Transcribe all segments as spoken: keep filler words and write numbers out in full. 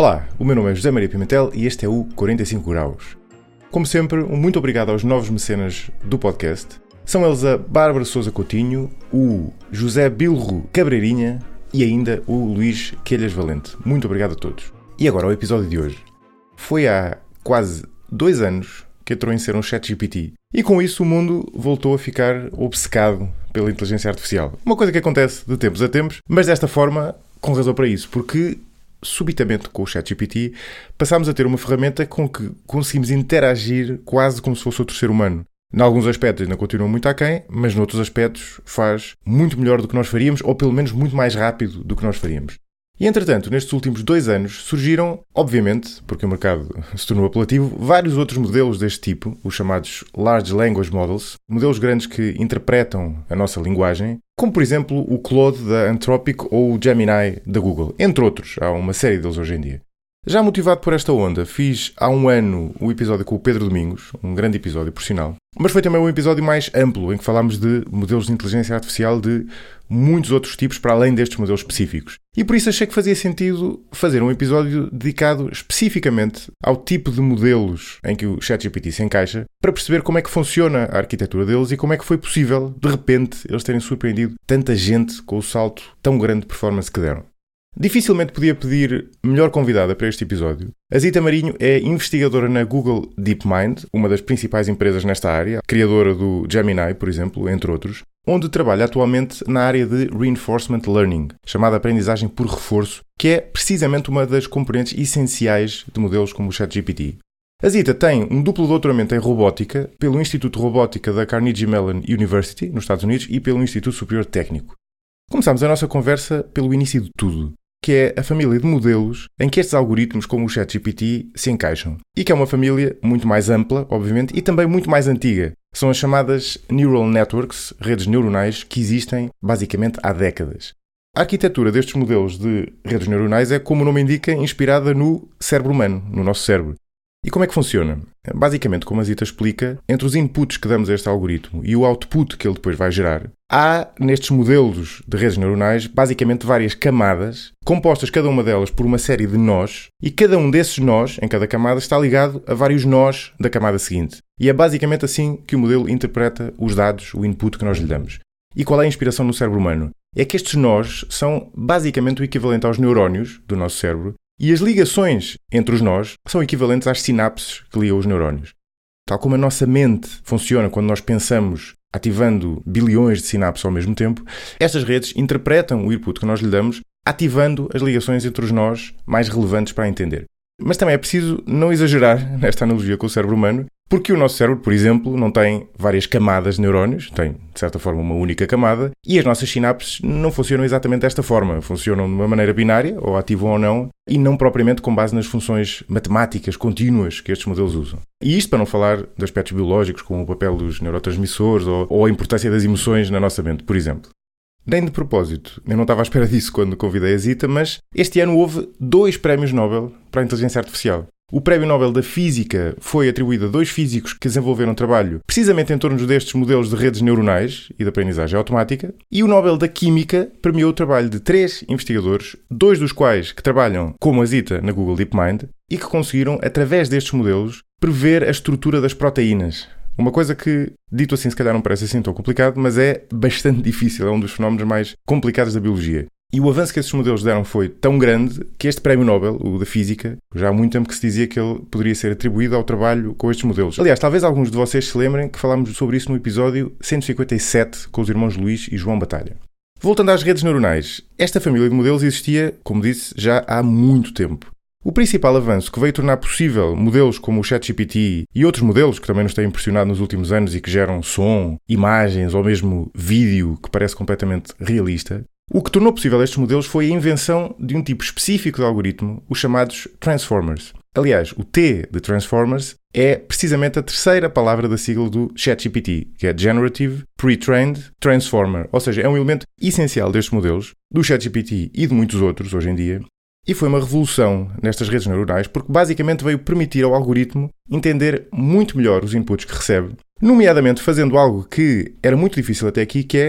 Olá, o meu nome é José Maria Pimentel e este é o quarenta e cinco graus. Como sempre, um muito obrigado aos novos mecenas do podcast. São eles a Bárbara Sousa Coutinho, o José Bilro Cabreirinha e ainda o Luís Quelhas Valente. Muito obrigado a todos. E agora ao episódio de hoje. Foi há quase dois anos que entrou em ser um ChatGPT e com isso o mundo voltou a ficar obcecado pela inteligência artificial. Uma coisa que acontece de tempos a tempos, mas desta forma com razão para isso, porque subitamente com o ChatGPT passámos a ter uma ferramenta com que conseguimos interagir quase como se fosse outro ser humano. Em alguns aspectos ainda continua muito aquém, mas noutros aspectos faz muito melhor do que nós faríamos, ou pelo menos muito mais rápido do que nós faríamos. E entretanto, nestes últimos dois anos surgiram, obviamente, porque o mercado se tornou apelativo, vários outros modelos deste tipo, os chamados Large Language Models, modelos grandes que interpretam a nossa linguagem, como por exemplo o Claude da Anthropic ou o Gemini da Google, entre outros. Há uma série deles hoje em dia. Já motivado por esta onda, fiz há um ano o episódio com o Pedro Domingos, um grande episódio, por sinal. Mas foi também um episódio mais amplo, em que falámos de modelos de inteligência artificial de muitos outros tipos, para além destes modelos específicos. E por isso achei que fazia sentido fazer um episódio dedicado especificamente ao tipo de modelos em que o ChatGPT se encaixa, para perceber como é que funciona a arquitetura deles e como é que foi possível, de repente, eles terem surpreendido tanta gente com o salto tão grande de performance que deram. Dificilmente podia pedir melhor convidada para este episódio. A Zita Marinho é investigadora na Google DeepMind, uma das principais empresas nesta área, criadora do Gemini, por exemplo, entre outros, onde trabalha atualmente na área de Reinforcement Learning, chamada aprendizagem por reforço, que é precisamente uma das componentes essenciais de modelos como o ChatGPT. A Zita tem um duplo doutoramento em robótica pelo Instituto de Robótica da Carnegie Mellon University, nos Estados Unidos, e pelo Instituto Superior Técnico. Começámos a nossa conversa pelo início de tudo, que é a família de modelos em que estes algoritmos como o ChatGPT se encaixam. E que é uma família muito mais ampla, obviamente, e também muito mais antiga. São as chamadas Neural Networks, redes neuronais, que existem basicamente há décadas. A arquitetura destes modelos de redes neuronais é, como o nome indica, inspirada no cérebro humano, no nosso cérebro. E como é que funciona? Basicamente, como a Zita explica, entre os inputs que damos a este algoritmo e o output que ele depois vai gerar, há nestes modelos de redes neuronais basicamente várias camadas, compostas cada uma delas por uma série de nós, e cada um desses nós, em cada camada, está ligado a vários nós da camada seguinte. E é basicamente assim que o modelo interpreta os dados, o input que nós lhe damos. E qual é a inspiração no cérebro humano? É que estes nós são basicamente o equivalente aos neurónios do nosso cérebro, e as ligações entre os nós são equivalentes às sinapses que ligam os neurónios. Tal como a nossa mente funciona quando nós pensamos ativando bilhões de sinapses ao mesmo tempo, estas redes interpretam o input que nós lhe damos, ativando as ligações entre os nós mais relevantes para entender. Mas também é preciso não exagerar nesta analogia com o cérebro humano, porque o nosso cérebro, por exemplo, não tem várias camadas de neurónios, tem, de certa forma, uma única camada, e as nossas sinapses não funcionam exatamente desta forma. Funcionam de uma maneira binária, ou ativam ou não, e não propriamente com base nas funções matemáticas contínuas que estes modelos usam. E isto para não falar de aspectos biológicos, como o papel dos neurotransmissores ou, ou a importância das emoções na nossa mente, por exemplo. Nem de propósito, eu não estava à espera disso quando convidei a Zita, mas este ano houve dois prémios Nobel para a inteligência artificial. O Prémio Nobel da Física foi atribuído a dois físicos que desenvolveram trabalho precisamente em torno destes modelos de redes neuronais e de aprendizagem automática, e o Nobel da Química premiou o trabalho de três investigadores, dois dos quais que trabalham como a Zita na Google DeepMind e que conseguiram, através destes modelos, prever a estrutura das proteínas. Uma coisa que, dito assim, se calhar não parece assim tão complicado, mas é bastante difícil, é um dos fenómenos mais complicados da biologia. E o avanço que esses modelos deram foi tão grande que este prémio Nobel, o da Física, já há muito tempo que se dizia que ele poderia ser atribuído ao trabalho com estes modelos. Aliás, talvez alguns de vocês se lembrem que falámos sobre isso no episódio cento e cinquenta e sete com os irmãos Luís e João Batalha. Voltando às redes neuronais, esta família de modelos existia, como disse, já há muito tempo. O principal avanço que veio tornar possível modelos como o ChatGPT e outros modelos que também nos têm impressionado nos últimos anos e que geram som, imagens ou mesmo vídeo que parece completamente realista, o que tornou possível estes modelos foi a invenção de um tipo específico de algoritmo, os chamados Transformers. Aliás, o T de Transformers é precisamente a terceira palavra da sigla do ChatGPT, que é Generative Pre-trained Transformer, ou seja, é um elemento essencial destes modelos, do ChatGPT e de muitos outros hoje em dia. E foi uma revolução nestas redes neuronais porque basicamente veio permitir ao algoritmo entender muito melhor os inputs que recebe, nomeadamente fazendo algo que era muito difícil até aqui, que é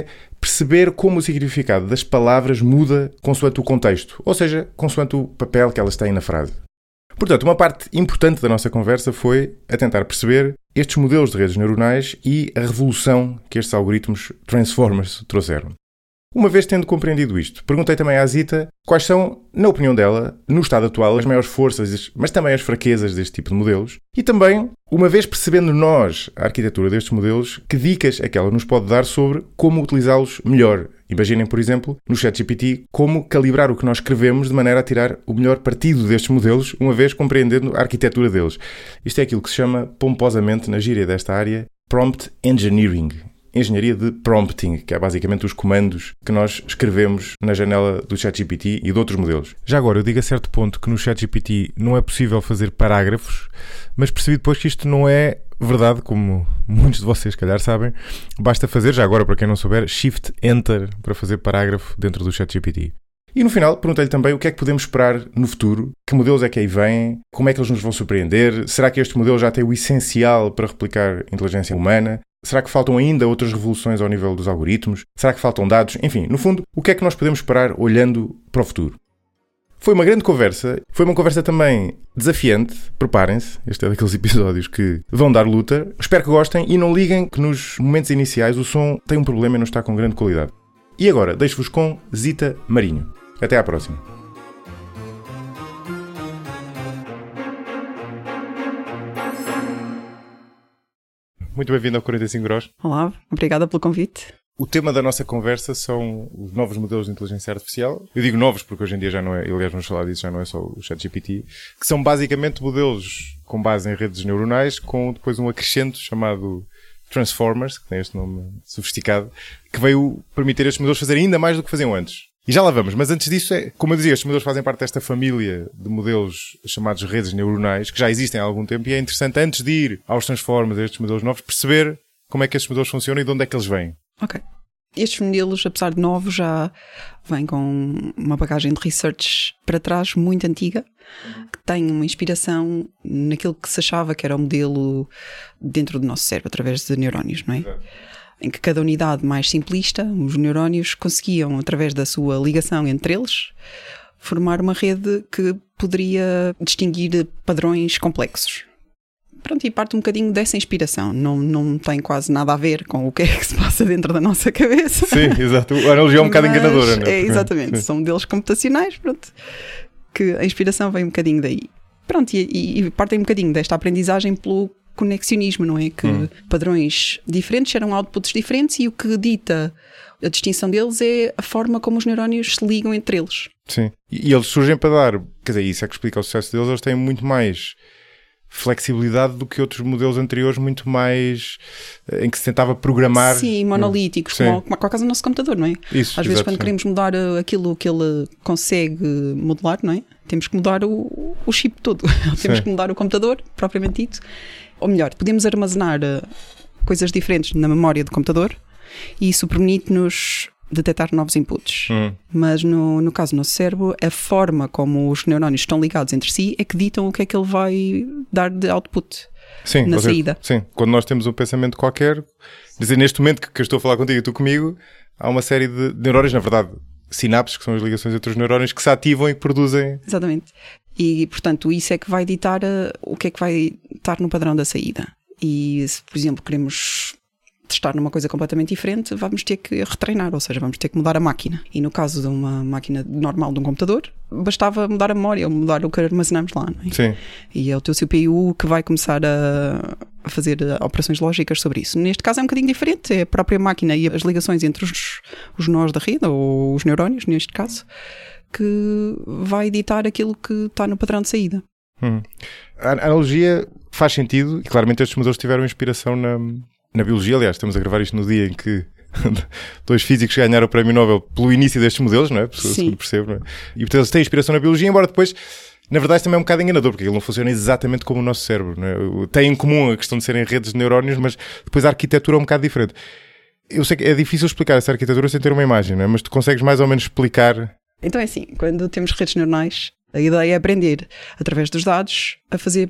perceber como o significado das palavras muda consoante o contexto, ou seja, consoante o papel que elas têm na frase. Portanto, uma parte importante da nossa conversa foi a tentar perceber estes modelos de redes neuronais e a revolução que estes algoritmos Transformers trouxeram. Uma vez tendo compreendido isto, perguntei também à Zita quais são, na opinião dela, no estado atual, as maiores forças, mas também as fraquezas deste tipo de modelos. E também, uma vez percebendo nós a arquitetura destes modelos, que dicas é que ela nos pode dar sobre como utilizá-los melhor. Imaginem, por exemplo, no ChatGPT, como calibrar o que nós escrevemos de maneira a tirar o melhor partido destes modelos, uma vez compreendendo a arquitetura deles. Isto é aquilo que se chama, pomposamente, na gíria desta área, Prompt Engineering. Engenharia de prompting, que é basicamente os comandos que nós escrevemos na janela do ChatGPT e de outros modelos. Já agora, eu digo a certo ponto que no ChatGPT não é possível fazer parágrafos, mas percebi depois que isto não é verdade, como muitos de vocês, se calhar, sabem. Basta fazer, já agora, para quem não souber, Shift Enter para fazer parágrafo dentro do ChatGPT. E no final, perguntei-lhe também o que é que podemos esperar no futuro, que modelos é que aí vêm, como é que eles nos vão surpreender, será que este modelo já tem o essencial para replicar a inteligência humana? Será que faltam ainda outras revoluções ao nível dos algoritmos? Será que faltam dados? Enfim, no fundo, o que é que nós podemos esperar olhando para o futuro? Foi uma grande conversa. Foi uma conversa também desafiante. Preparem-se. Este é daqueles episódios que vão dar luta. Espero que gostem e não liguem que nos momentos iniciais o som tem um problema e não está com grande qualidade. E agora, deixo-vos com Zita Marinho. Até à próxima. Muito bem-vindo ao quarenta e cinco graus. Olá, obrigada pelo convite. O tema da nossa conversa são os novos modelos de inteligência artificial. Eu digo novos porque hoje em dia já não é, aliás vamos falar disso, já não é só o ChatGPT, que são basicamente modelos com base em redes neuronais, com depois um acrescento chamado Transformers, que tem este nome sofisticado, que veio permitir a estes modelos fazerem ainda mais do que faziam antes. E já lá vamos, mas antes disso, é, como eu dizia, estes modelos fazem parte desta família de modelos chamados redes neuronais, que já existem há algum tempo, e é interessante, antes de ir aos Transformers, a estes modelos novos, perceber como é que estes modelos funcionam e de onde é que eles vêm. Ok. Estes modelos, apesar de novos, já vêm com uma bagagem de research para trás muito antiga, que tem uma inspiração naquilo que se achava que era o modelo dentro do nosso cérebro, através de neurónios, não é? Exato. Em que cada unidade mais simplista, os neurónios conseguiam, através da sua ligação entre eles, formar uma rede que poderia distinguir padrões complexos. Pronto, e parte um bocadinho dessa inspiração. Não, não tem quase nada a ver com o que é que se passa dentro da nossa cabeça. Sim, exato. A analogia é um bocado enganadora, não é? É, exatamente. Sim. São modelos computacionais, pronto, que a inspiração vem um bocadinho daí. Pronto, e, e partem um bocadinho desta aprendizagem pelo conexionismo, não é? Que hum. padrões diferentes geram outputs diferentes e o que dita a distinção deles é a forma como os neurónios se ligam entre eles. Sim. E, e eles surgem para dar, quer dizer, isso é que explica o sucesso deles, eles têm muito mais flexibilidade do que outros modelos anteriores, muito mais em que se tentava programar. Sim, monolíticos, Sim. como, como a casa do nosso computador, não é? Isso, Às vezes exato, quando sim. queremos mudar aquilo que ele consegue modelar, não é? Temos que mudar o, o chip todo. Temos Sim. que mudar o computador, propriamente dito. Ou melhor, podemos armazenar coisas diferentes na memória do computador e isso permite-nos detectar novos inputs. Hum. Mas no, no caso do nosso cérebro, a forma como os neurónios estão ligados entre si é que ditam o que é que ele vai dar de output sim, na seja, saída. Sim, quando nós temos um pensamento qualquer, dizer, neste momento que, que eu estou a falar contigo e tu comigo, há uma série de neurónios, na verdade, sinapses, que são as ligações entre os neurónios, que se ativam e que produzem... Exatamente. E, portanto, isso é que vai ditar uh, o que é que vai estar no padrão da saída. E se, por exemplo, queremos testar numa coisa completamente diferente, vamos ter que retreinar, ou seja, vamos ter que mudar a máquina. E no caso de uma máquina normal de um computador, bastava mudar a memória, ou mudar o que armazenamos lá, não é? Sim. E é o teu C P U que vai começar a, a fazer operações lógicas sobre isso. Neste caso é um bocadinho diferente, é a própria máquina e as ligações entre os, os nós da rede, ou os neurónios, neste caso, que vai editar aquilo que está no padrão de saída. Hum. A analogia faz sentido e claramente estes modelos tiveram inspiração na, na biologia. Aliás, estamos a gravar isto no dia em que dois físicos ganharam o prémio Nobel pelo início destes modelos, não é? Segundo percebo, não é? E portanto eles têm inspiração na biologia, embora depois, na verdade, também é um bocado enganador, porque ele não funciona exatamente como o nosso cérebro, não é? Tem em comum a questão de serem redes de neurónios, mas depois a arquitetura é um bocado diferente. Eu sei que é difícil explicar essa arquitetura sem ter uma imagem, não é? Mas tu consegues mais ou menos explicar... Então é assim, quando temos redes neuronais, a ideia é aprender, através dos dados, a fazer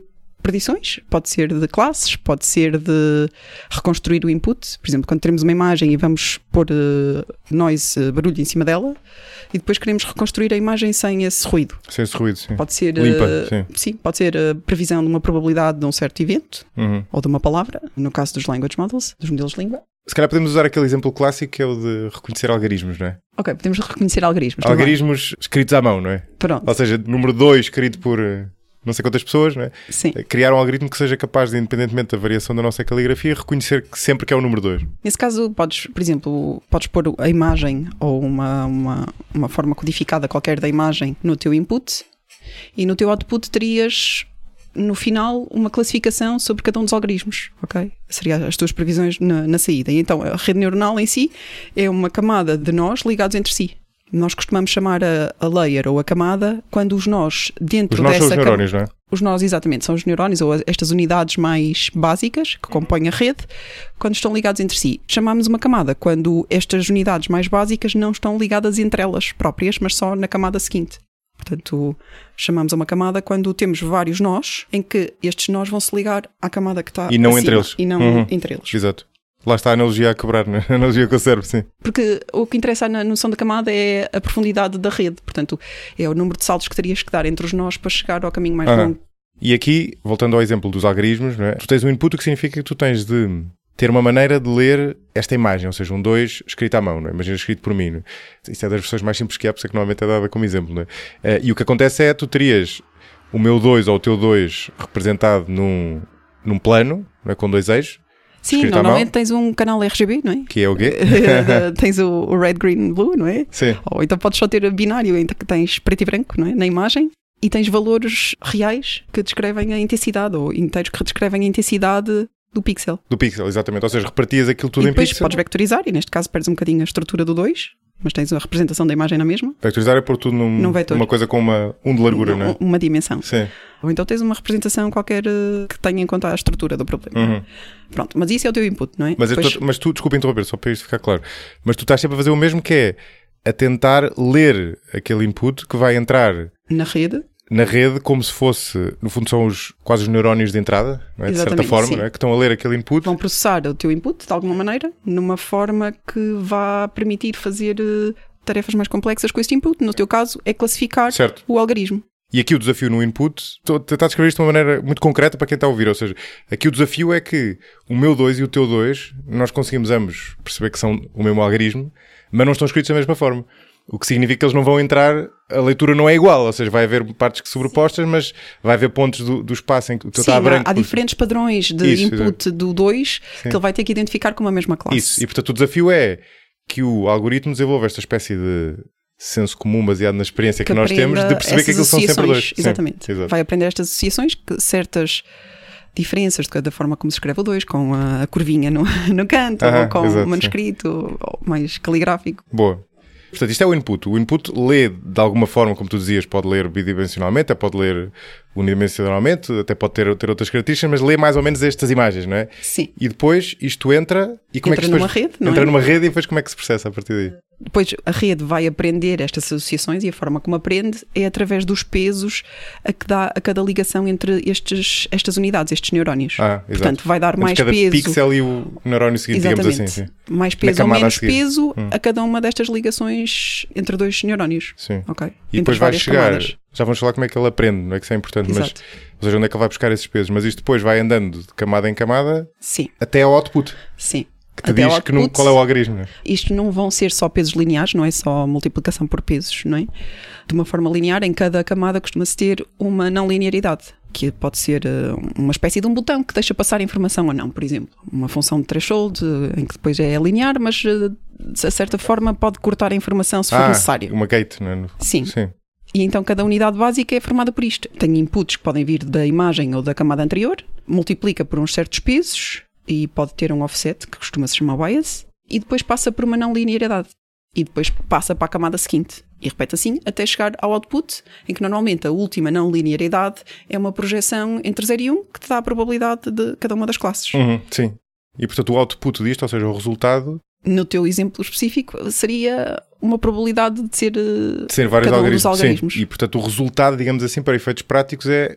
predições, pode ser de classes, pode ser de reconstruir o input. Por exemplo, quando temos uma imagem e vamos pôr uh, noise, uh, barulho em cima dela, e depois queremos reconstruir a imagem sem esse ruído. Sem esse ruído, sim. Pode ser, Limpa, uh, sim. sim, pode ser a previsão de uma probabilidade de um certo evento, uhum. ou de uma palavra, no caso dos language models, dos modelos de língua. Se calhar podemos usar aquele exemplo clássico que é o de reconhecer algarismos, não é? Ok, podemos reconhecer algarismos. Algarismos escritos à mão, não é? Pronto. Ou seja, número dois escrito por não sei quantas pessoas, não é? Sim. Criar um algoritmo que seja capaz de, independentemente da variação da nossa caligrafia, reconhecer que sempre que é o número dois. Nesse caso, podes, por exemplo, podes pôr a imagem ou uma, uma, uma forma codificada qualquer da imagem no teu input e no teu output terias, no final, uma classificação sobre cada um dos algarismos, ok? Seria as tuas previsões na, na saída. E então, a rede neuronal em si é uma camada de nós ligados entre si. Nós costumamos chamar a, a layer ou a camada quando os nós dentro os nós dessa... Os nós são os neurónios, cam- não é? Os nós, exatamente, são os neurónios ou estas unidades mais básicas que compõem a rede, quando estão ligados entre si. Chamamos uma camada quando estas unidades mais básicas não estão ligadas entre elas próprias, mas só na camada seguinte. Portanto, chamamos a uma camada quando temos vários nós, em que estes nós vão se ligar à camada que está E não acima, entre eles. E não uhum. entre eles. Exato. Lá está a analogia a quebrar, né? A analogia com o cérebro, sim. Porque o que interessa na noção da camada é a profundidade da rede. Portanto, é o número de saltos que terias que dar entre os nós para chegar ao caminho mais Aham. longo. E aqui, voltando ao exemplo dos algarismos, não é? Tu tens um input, o que significa que tu tens de ter uma maneira de ler esta imagem, ou seja, um dois escrito à mão, não é? Imagina escrito por mim. Não é? Isto é das versões mais simples que há, por isso é que normalmente é dada como exemplo. Não é? Uh, e o que acontece é, tu terias o meu dois ou o teu dois representado num, num plano, não é? Com dois eixos. Sim, normalmente tens um canal R G B, não é? Que é o quê? Tens o, o red, green, blue, não é? Sim. Ou então podes só ter binário, em que tens preto e branco, não é? Na imagem. E tens valores reais que descrevem a intensidade, ou inteiros que descrevem a intensidade do pixel. Do pixel, exatamente. Ou seja, repartias aquilo tudo e em depois pixel. Podes vectorizar, e neste caso perdes um bocadinho a estrutura do dois, mas tens a representação da imagem na mesma. Vectorizar é pôr tudo num, num vetor. Numa coisa com uma, um de largura, não é? Uma dimensão. Sim. Ou então tens uma representação qualquer que tenha em conta a estrutura do problema. Uhum. Pronto, mas isso é o teu input, não é? Mas, Depois... tô, mas tu, desculpa interromper, só para isto ficar claro, mas tu estás sempre a fazer o mesmo, que é a tentar ler aquele input que vai entrar na rede. Na rede, como se fosse, no fundo são os, quase os neurónios de entrada, não é? De certa forma, não é? Que estão a ler aquele input. Vão processar o teu input, de alguma maneira, numa forma que vá permitir fazer uh, tarefas mais complexas com este input. No teu caso, é classificar certo. O algarismo. E aqui o desafio no input, estou a tentar descrever isto de uma maneira muito concreta para quem está a ouvir, ou seja, aqui o desafio é que o meu dois e o teu dois, nós conseguimos ambos perceber que são o mesmo algarismo, mas não estão escritos da mesma forma. O que significa que eles não vão entrar, a leitura não é igual, ou seja, vai haver partes que sobrepostas, mas vai haver pontos do, do espaço em que o teu está a branco. Há, há diferentes padrões de Isso, input exatamente. Do dois que ele vai ter que identificar como a mesma classe. Isso, e portanto o desafio é que o algoritmo desenvolva esta espécie de senso comum baseado na experiência que, que nós temos de perceber que aquilo são sempre dois. Exatamente. Sim, vai aprender estas associações, que certas diferenças da forma como se escreve o dois, com a, a curvinha no, no canto, ah, ou com o manuscrito, ou mais caligráfico. Boa. Portanto, isto é o input. O input lê de alguma forma, como tu dizias, pode ler bidimensionalmente, até pode ler unidimensionalmente, até pode ter, ter outras características, mas lê mais ou menos estas imagens, não é? Sim. E depois isto entra e como entra é que numa depois, rede, não entra é? numa rede e depois como é que se processa a partir daí? Depois a rede vai aprender estas associações e a forma como aprende é através dos pesos a que dá a cada ligação entre estes, estas unidades, estes neurónios. Ah, exato. Portanto, vai dar entre mais cada peso. Pixel e o neurónio seguinte, Exatamente. digamos assim. Sim. Mais peso ou menos peso hum. a cada uma destas ligações entre dois neurónios. Sim. Okay? E depois vai chegar, camadas. Já vamos falar como é que ele aprende, não é que isso é importante, Exato. mas ou seja, onde é que ele vai buscar esses pesos, mas isto depois vai andando de camada em camada Sim. até ao output. Sim. Que te Até diz que não, qual é o algarismo, não é? Isto não vão ser só pesos lineares, não é só multiplicação por pesos, não é? De uma forma linear, em cada camada costuma-se ter uma não linearidade, que pode ser uma espécie de um botão que deixa passar informação ou não, por exemplo. Uma função de threshold, em que depois é linear, mas de certa forma pode cortar a informação se for ah, necessário. Uma gate, não é? Sim. Sim. E então cada unidade básica é formada por isto. Tem inputs que podem vir da imagem ou da camada anterior, multiplica por uns certos pesos, e pode ter um offset, que costuma-se chamar bias, e depois passa por uma não linearidade. E depois passa para a camada seguinte. E repete assim até chegar ao output, em que normalmente a última não linearidade é uma projeção entre zero e um, que te dá a probabilidade de cada uma das classes. Uhum, sim. E portanto o output disto, ou seja, o resultado... No teu exemplo específico, seria uma probabilidade de ser, de ser vários cada um algarismos. dos algarismos. Sim. E portanto o resultado, digamos assim, para efeitos práticos é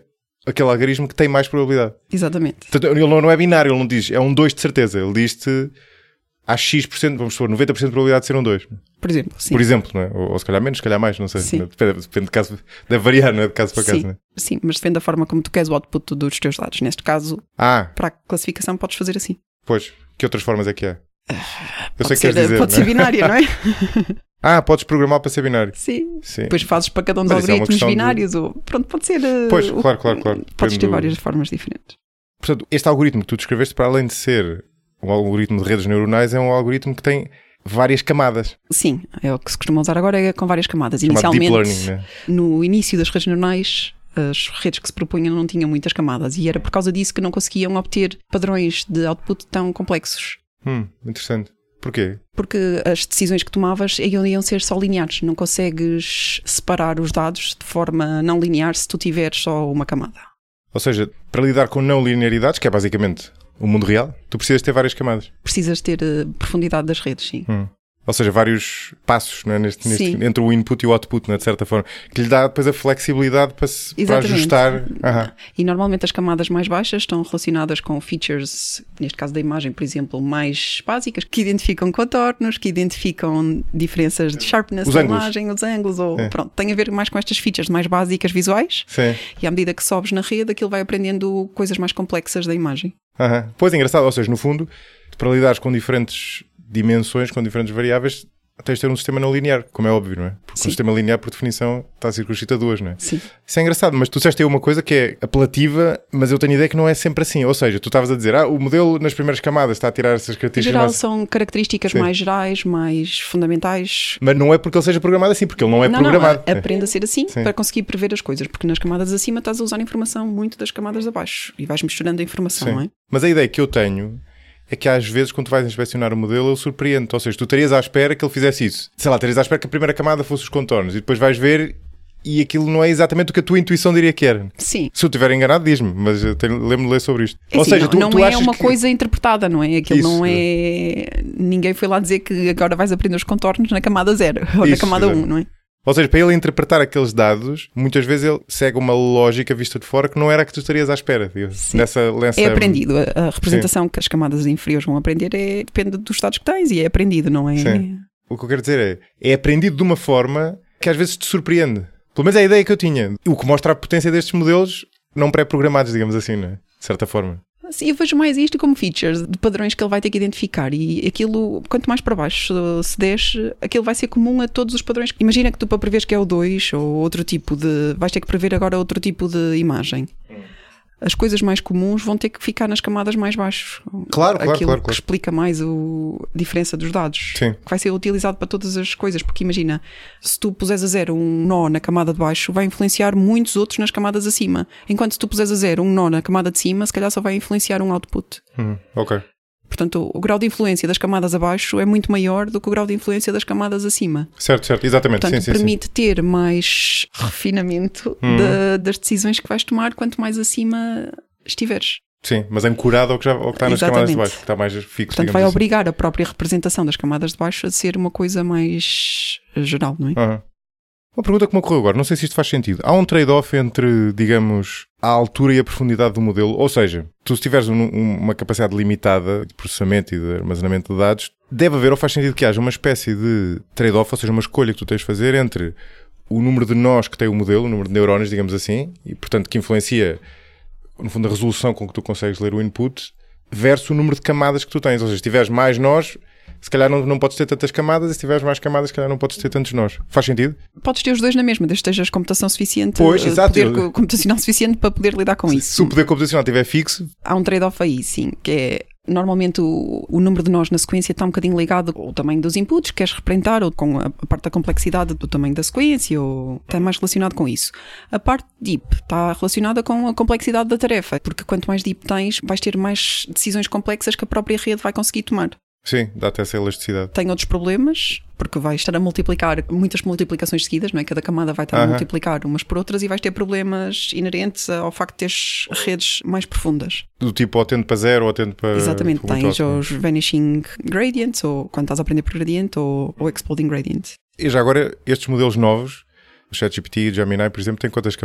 aquele algoritmo que tem mais probabilidade. Exatamente. Portanto, ele não é binário, ele não diz, é um dois de certeza. Ele diz-te, há X por cento, vamos supor, noventa por cento de probabilidade de ser um dois. Por exemplo, sim. Por exemplo, não é? Ou, ou se calhar menos, se calhar mais, não sei. Sim. Depende, depende de caso, deve variar, não é? De caso para caso, sim. não é? Sim, mas depende da forma como tu queres o output dos teus dados. Neste caso, ah. para a classificação podes fazer assim. Pois, que outras formas é que há? Eu sei que queres dizer. Pode ser binário, não é? Ah, podes programar para ser binário. Sim. Sim. Depois fazes para cada um dos algoritmos é binários. De... Ou... Pronto, pode ser. Pois, uh, claro, claro, claro. Podes ter várias formas diferentes. Portanto, este algoritmo que tu descreveste, para além de ser um algoritmo de redes neuronais, é um algoritmo que tem várias camadas. Sim, é o que se costuma usar agora, é com várias camadas. Chamado Inicialmente, deep learning, né? No início das redes neuronais, as redes que se propunham não tinham muitas camadas e era por causa disso que não conseguiam obter padrões de output tão complexos. Hum, interessante. Porquê? Porque as decisões que tomavas iam, iam ser só lineares. Não consegues separar os dados de forma não linear se tu tiveres só uma camada. Ou seja, para lidar com não linearidades, que é basicamente o mundo real, tu precisas ter várias camadas. Precisas ter uh, profundidade das redes, sim. Hum. Ou seja, vários passos, não é? neste, neste, entre o input e o output, não é? De certa forma, que lhe dá depois a flexibilidade para, se, para ajustar. Aham. E normalmente as camadas mais baixas estão relacionadas com features, neste caso da imagem, por exemplo, mais básicas, que identificam contornos, que identificam diferenças de sharpness da imagem, os ângulos, ou é. Pronto, tem a ver mais com estas features mais básicas visuais. Sim. E à medida que sobes na rede, aquilo vai aprendendo coisas mais complexas da imagem. Aham. Pois é, engraçado, ou seja, no fundo, para lidares com diferentes dimensões, com diferentes variáveis, tens de ter um sistema não linear, como é óbvio, não é? Porque Sim. o sistema linear, por definição, está circunscrito a duas, não é? Sim. Isso é engraçado, mas tu disseste aí uma coisa que é apelativa, mas eu tenho ideia que não é sempre assim. Ou seja, tu estavas a dizer, ah, o modelo nas primeiras camadas está a tirar essas características. Em geral, mais... são características Sim. mais gerais, mais fundamentais. Mas não é porque ele seja programado assim, porque ele não é não, programado. Não, aprende a ser assim Sim. para conseguir prever as coisas, porque nas camadas acima estás a usar informação muito das camadas de abaixo e vais misturando a informação, Sim. não é? Mas a ideia que eu tenho é que às vezes quando tu vais inspecionar o modelo ele surpreende-te, ou seja, tu estarias à espera que ele fizesse isso, sei lá, estarias à espera que a primeira camada fosse os contornos e depois vais ver e aquilo não é exatamente o que a tua intuição diria que era. Sim. Se eu estiver enganado, diz-me, mas eu tenho, lembro-me de ler sobre isto. É ou assim, seja, não, tu, não tu é achas uma que... coisa interpretada, não é? Aquilo isso. não é... Ninguém foi lá dizer que agora vais aprender os contornos na camada zero ou isso, na camada um, não é? Ou seja, para ele interpretar aqueles dados, muitas vezes ele segue uma lógica vista de fora que não era a que tu estarias à espera. Nessa, nessa... É aprendido. A, a representação Sim. que as camadas inferiores vão aprender é, depende dos dados que tens e é aprendido, não é? Sim. O que eu quero dizer é, é aprendido de uma forma que às vezes te surpreende. Pelo menos é a ideia que eu tinha. O que mostra a potência destes modelos não pré-programados, digamos assim, não é? De certa forma. Sim, eu vejo mais isto como features de padrões que ele vai ter que identificar e aquilo, quanto mais para baixo se desce, aquilo vai ser comum a todos os padrões. Imagina que tu para preveres que é o dois ou outro tipo de... vais ter que prever agora outro tipo de imagem. As coisas mais comuns vão ter que ficar nas camadas mais baixas. Claro, claro, Aquilo claro, que claro. explica mais o, a diferença dos dados. Sim. Que vai ser utilizado para todas as coisas. Porque imagina, se tu puseres a zero um nó na camada de baixo, vai influenciar muitos outros nas camadas acima. Enquanto se tu puseres a zero um nó na camada de cima, se calhar só vai influenciar um output. Hum, ok. Portanto, o grau de influência das camadas abaixo é muito maior do que o grau de influência das camadas acima. Certo, certo, exatamente. Portanto, sim, sim, permite sim. ter mais refinamento hum. de, das decisões que vais tomar quanto mais acima estiveres. Sim, mas ancorado ao que, já, ao que está nas Exatamente. camadas de baixo, que está mais fixo. Portanto, vai assim. obrigar a própria representação das camadas de baixo a ser uma coisa mais geral, não é? Uhum. Uma pergunta que me ocorreu agora, não sei se isto faz sentido. Há um trade-off entre, digamos, a altura e a profundidade do modelo? Ou seja, tu se tiveres um, um, uma capacidade limitada de processamento e de armazenamento de dados, deve haver ou faz sentido que haja uma espécie de trade-off, ou seja, uma escolha que tu tens de fazer entre o número de nós que tem o modelo, o número de neurónios, digamos assim, e portanto que influencia, no fundo, a resolução com que tu consegues ler o input, versus o número de camadas que tu tens. Ou seja, se tiveres mais nós, se calhar não, não podes ter tantas camadas, e se tiveres mais camadas, se calhar não podes ter tantos nós. Faz sentido? Podes ter os dois na mesma, desde que estejas computação suficiente, pois, exato. poder computacional suficiente para poder lidar com se, isso. Se o poder computacional estiver fixo... Há um trade-off aí, sim, que é... Normalmente o, o número de nós na sequência está um bocadinho ligado ao tamanho dos inputs que queres representar ou com a, a parte da complexidade do tamanho da sequência, ou está mais relacionado com isso. A parte deep está relacionada com a complexidade da tarefa, porque quanto mais deep tens, vais ter mais decisões complexas que a própria rede vai conseguir tomar. Sim, dá-te essa elasticidade. Tem outros problemas, porque vais estar a multiplicar muitas multiplicações seguidas, não é? Cada camada vai estar uh-huh. a multiplicar umas por outras e vais ter problemas inerentes ao facto de teres redes mais profundas. Do tipo, ou tendo para zero, ou tendo para... Exatamente, para tens alto. Os vanishing gradients, ou quando estás a aprender por gradient, ou o exploding gradient. E já agora, estes modelos novos, o ChatGPT e o Gemini, por exemplo, têm quantas camadas?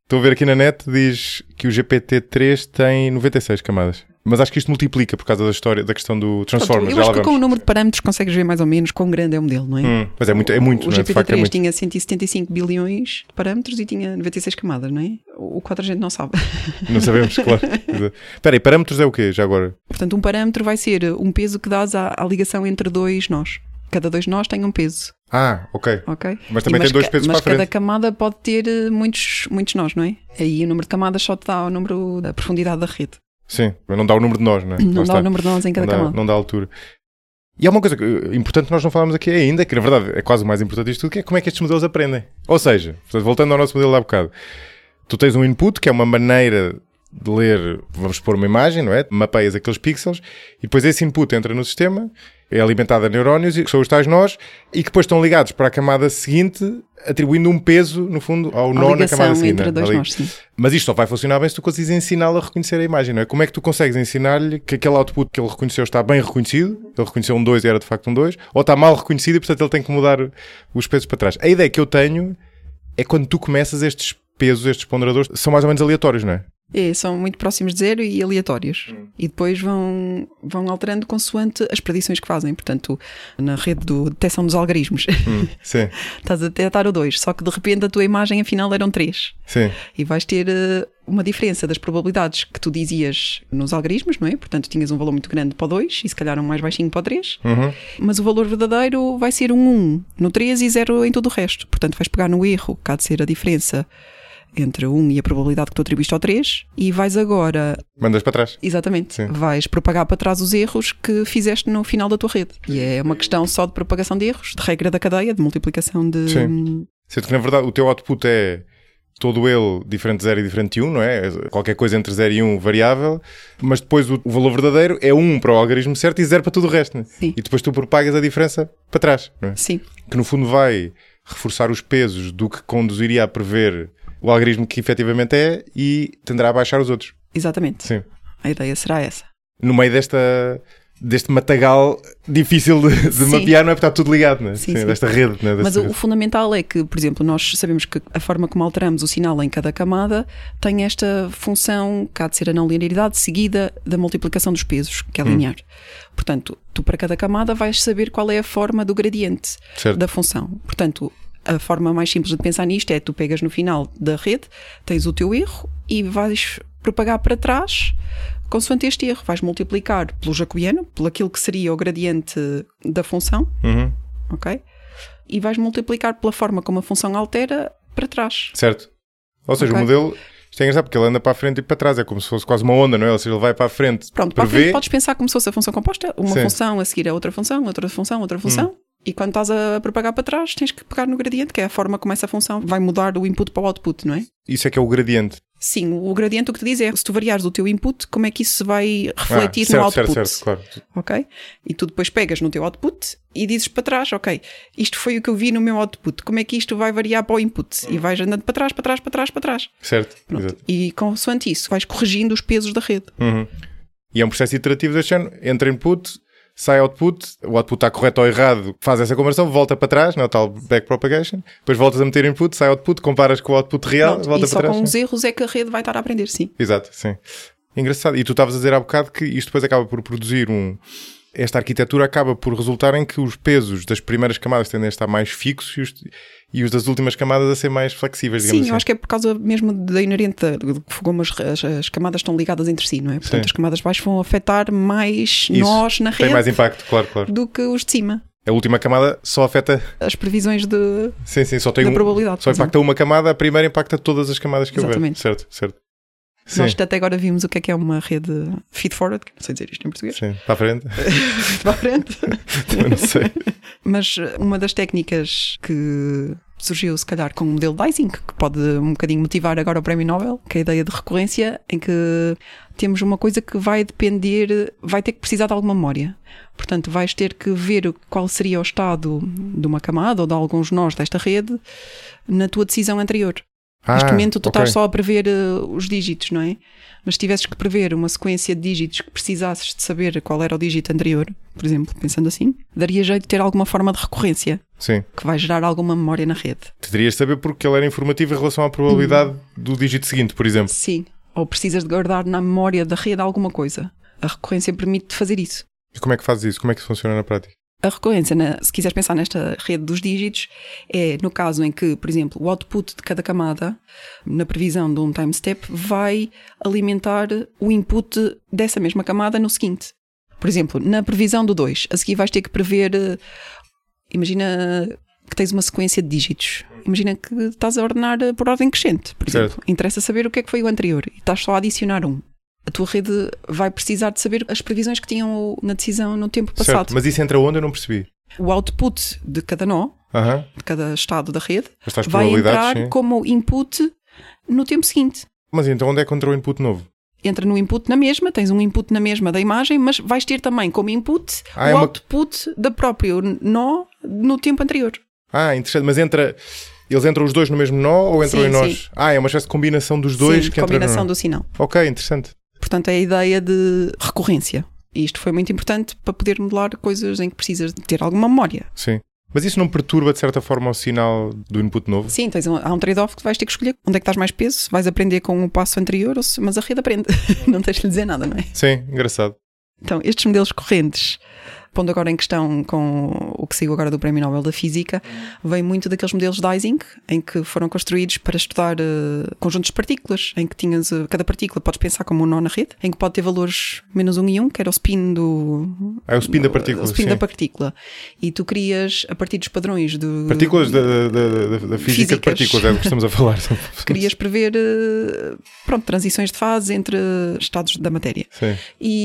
Estou a ver aqui na net, diz que o G P T três tem noventa e seis camadas. Mas acho que isto multiplica por causa da história, da questão do Transformers. Pronto, eu acho que com o número de parâmetros consegues ver mais ou menos quão grande é o modelo, não é? Hum, mas é muito, é muito, o não é? G P T três é muito. tinha cento e setenta e cinco bilhões de parâmetros e tinha noventa e seis camadas, não é? O quatro a gente não sabe. Não sabemos, claro. Espera aí, parâmetros é o quê, já agora? Portanto, um parâmetro vai ser um peso que dás à, à ligação entre dois nós. Cada dois nós tem um peso. Ah, ok. okay? Mas também e, tem dois pesos mas para a frente. Mas cada camada pode ter muitos, muitos nós, não é? Aí o número de camadas só te dá o número da profundidade da rede. Sim, mas não dá o número de nós, não é? Não Lá dá está. o número de nós em cada não dá, camada. Não dá a altura. E há uma coisa importante que nós não falámos aqui ainda, que na verdade é quase o mais importante disto tudo, que é como é que estes modelos aprendem. Ou seja, voltando ao nosso modelo de há bocado, tu tens um input, que é uma maneira de ler, vamos pôr uma imagem, não é? Mapeias aqueles pixels, e depois esse input entra no sistema, é alimentado a neurónios, que são os tais nós, e que depois estão ligados para a camada seguinte, atribuindo um peso, no fundo, ao nó na camada seguinte. Entre dois nós, sim. Mas isto só vai funcionar bem se tu consegues ensiná-lo a reconhecer a imagem, não é? Como é que tu consegues ensinar-lhe que aquele output que ele reconheceu está bem reconhecido, ele reconheceu um dois e era de facto um dois, ou está mal reconhecido e portanto ele tem que mudar os pesos para trás. A ideia que eu tenho é quando tu começas estes pesos, estes ponderadores, são mais ou menos aleatórios, não é? É, são muito próximos de zero e aleatórios. Hum. E depois vão, vão alterando consoante as predições que fazem. Portanto, na rede de detecção dos algarismos, hum, sim. estás a detectar o dois, só que de repente a tua imagem afinal eram três. Sim. E vais ter uh, uma diferença das probabilidades que tu dizias nos algarismos, não é? Portanto, tinhas um valor muito grande para o dois e se calhar um mais baixinho para o três. Uhum. Mas o valor verdadeiro vai ser um um no três e zero em todo o resto. Portanto, vais pegar no erro, que há de ser a diferença entre um e a probabilidade que tu atribuíste ao três, e vais agora... Mandas para trás. Exatamente. Sim. Vais propagar para trás os erros que fizeste no final da tua rede. E é uma questão só de propagação de erros, de regra da cadeia, de multiplicação de... Sim. Sendo que, na verdade, o teu output é todo ele diferente de zero e diferente de um, não é? Qualquer coisa entre zero e um variável, mas depois o, o valor verdadeiro é um para o algarismo certo e zero para tudo o resto, não é? Sim. E depois tu propagas a diferença para trás, não é? Sim. Que, no fundo, vai reforçar os pesos do que conduziria a prever o algarismo que efetivamente é e tenderá a baixar os outros. Exatamente. Sim. A ideia será essa. No meio desta, deste matagal difícil de, de mapear, não é? Porque está tudo ligado, não é? Sim, sim, sim. Desta rede. Não é? Desta Mas o, rede. o fundamental é que, por exemplo, nós sabemos que a forma como alteramos o sinal em cada camada tem esta função que há de ser a não linearidade seguida da multiplicação dos pesos, que é linear. Hum. Portanto, tu para cada camada vais saber qual é a forma do gradiente certo. Da função. Portanto, a forma mais simples de pensar nisto é tu pegas no final da rede, tens o teu erro e vais propagar para trás consoante este erro. Vais multiplicar pelo jacobiano, pelo aquilo que seria o gradiente da função, uhum. ok? E vais multiplicar pela forma como a função altera para trás. Certo. Ou seja, okay. o modelo... Isto é engraçado porque ele anda para a frente e para trás. É como se fosse quase uma onda, não é? Ou seja, ele vai para a frente. Pronto, para a frente podes pensar como se fosse a função composta. Uma Sim. função a seguir a outra função, outra função, outra função. Hum. E quando estás a propagar para trás, tens que pegar no gradiente, que é a forma como essa função vai mudar o input para o output, não é? Isso é que é o gradiente. Sim, o gradiente o que te diz é, se tu variares o teu input, como é que isso se vai refletir ah, certo, no output. Certo, certo, claro. Ok? E tu depois pegas no teu output e dizes para trás, ok, isto foi o que eu vi no meu output, como é que isto vai variar para o input? E vais andando para trás, para trás, para trás, para trás. Certo. Exato. E consoante isso, vais corrigindo os pesos da rede. Uhum. E é um processo iterativo deste ano. Entra input, sai output, o output está correto ou errado, faz essa conversão, volta para trás, não é o tal backpropagation, depois voltas a meter input, sai output, comparas com o output real, Pronto, volta e para trás. E só com sim. os erros é que a rede vai estar a aprender, sim. Exato, sim. Engraçado. E tu estavas a dizer há bocado que isto depois acaba por produzir um... Esta arquitetura acaba por resultar em que os pesos das primeiras camadas tendem a estar mais fixos e os, e os das últimas camadas a ser mais flexíveis, digamos Sim, assim. eu acho que é por causa mesmo da inerente de como as, as, as camadas estão ligadas entre si, não é? Portanto, Sim. as camadas de baixo vão afetar mais Isso. nós na rede tem mais impacto, claro, claro. do que os de cima. A última camada só afeta... As previsões de, sim, sim, só tem da um, probabilidade. Só impacta uma camada, a primeira impacta todas as camadas que houver. Exatamente. Certo, certo. Sim. Nós até agora vimos o que é que é uma rede feed-forward, que não sei dizer isto em português. Sim, para a frente. Para a frente. Também não sei. Mas uma das técnicas que surgiu, se calhar, com o modelo Dicing, que pode um bocadinho motivar agora o Prémio Nobel, que é a ideia de recorrência, em que temos uma coisa que vai depender, vai ter que precisar de alguma memória. Portanto, vais ter que ver qual seria o estado de uma camada ou de alguns nós desta rede na tua decisão anterior. Ah, Neste momento tu okay. estás só a prever uh, os dígitos, não é? Mas se tivesses que prever uma sequência de dígitos que precisasses de saber qual era o dígito anterior, por exemplo, pensando assim, daria jeito de ter alguma forma de recorrência. Sim. que vai gerar alguma memória na rede. Tu terias de saber porque ele era informativo em relação à probabilidade hum. do dígito seguinte, por exemplo. Sim, ou precisas de guardar na memória da rede alguma coisa. A recorrência permite fazer isso. E como é que fazes isso? Como é que isso funciona na prática? A recorrência, na, se quiseres pensar nesta rede dos dígitos, é no caso em que, por exemplo, o output de cada camada, na previsão de um time step, vai alimentar o input dessa mesma camada no seguinte. Por exemplo, na previsão do dois, a seguir vais ter que prever, imagina que tens uma sequência de dígitos. Imagina que estás a ordenar por ordem crescente, por exemplo. Certo. Interessa saber o que é que foi o anterior e estás só a adicionar um. A tua rede vai precisar de saber as previsões que tinham na decisão no tempo passado. Certo, mas isso entra onde? Eu não percebi. O output de cada nó, uh-huh. de cada estado da rede, Estas vai entrar sim. como input no tempo seguinte. Mas então onde é que entra o input novo? Entra no input na mesma, tens um input na mesma da imagem, mas vais ter também como input ah, o é uma... output da própria nó no tempo anterior. Ah, interessante. Mas entra... Eles entram os dois no mesmo nó ou entram sim, em nós? Sim. Ah, é uma espécie de combinação dos dois sim, que entra combinação no... do sinal. Ok, interessante. Portanto, é a ideia de recorrência. E isto foi muito importante para poder modelar coisas em que precisas de ter alguma memória. Sim. Mas isso não perturba, de certa forma, o sinal do input novo? Sim, tens um, há um trade-off que vais ter que escolher onde é que estás mais peso, se vais aprender com o passo anterior, ou se, mas a rede aprende. Não tens de lhe dizer nada, não é? Sim, engraçado. Então, estes modelos correntes, pondo agora em questão com o que saiu agora do Prémio Nobel da Física, vem muito daqueles modelos de Ising, em que foram construídos para estudar uh, conjuntos de partículas, em que tinhas uh, cada partícula, podes pensar como um nó na rede, em que pode ter valores menos um e um, que era o spin do... Ah, é o spin da partícula. O spin sim. da partícula. E tu crias, a partir dos padrões de... Partículas da, da, da, da física Físicas. De partículas, é o que estamos a falar. Querias prever, uh, pronto, transições de fase entre estados da matéria. Sim.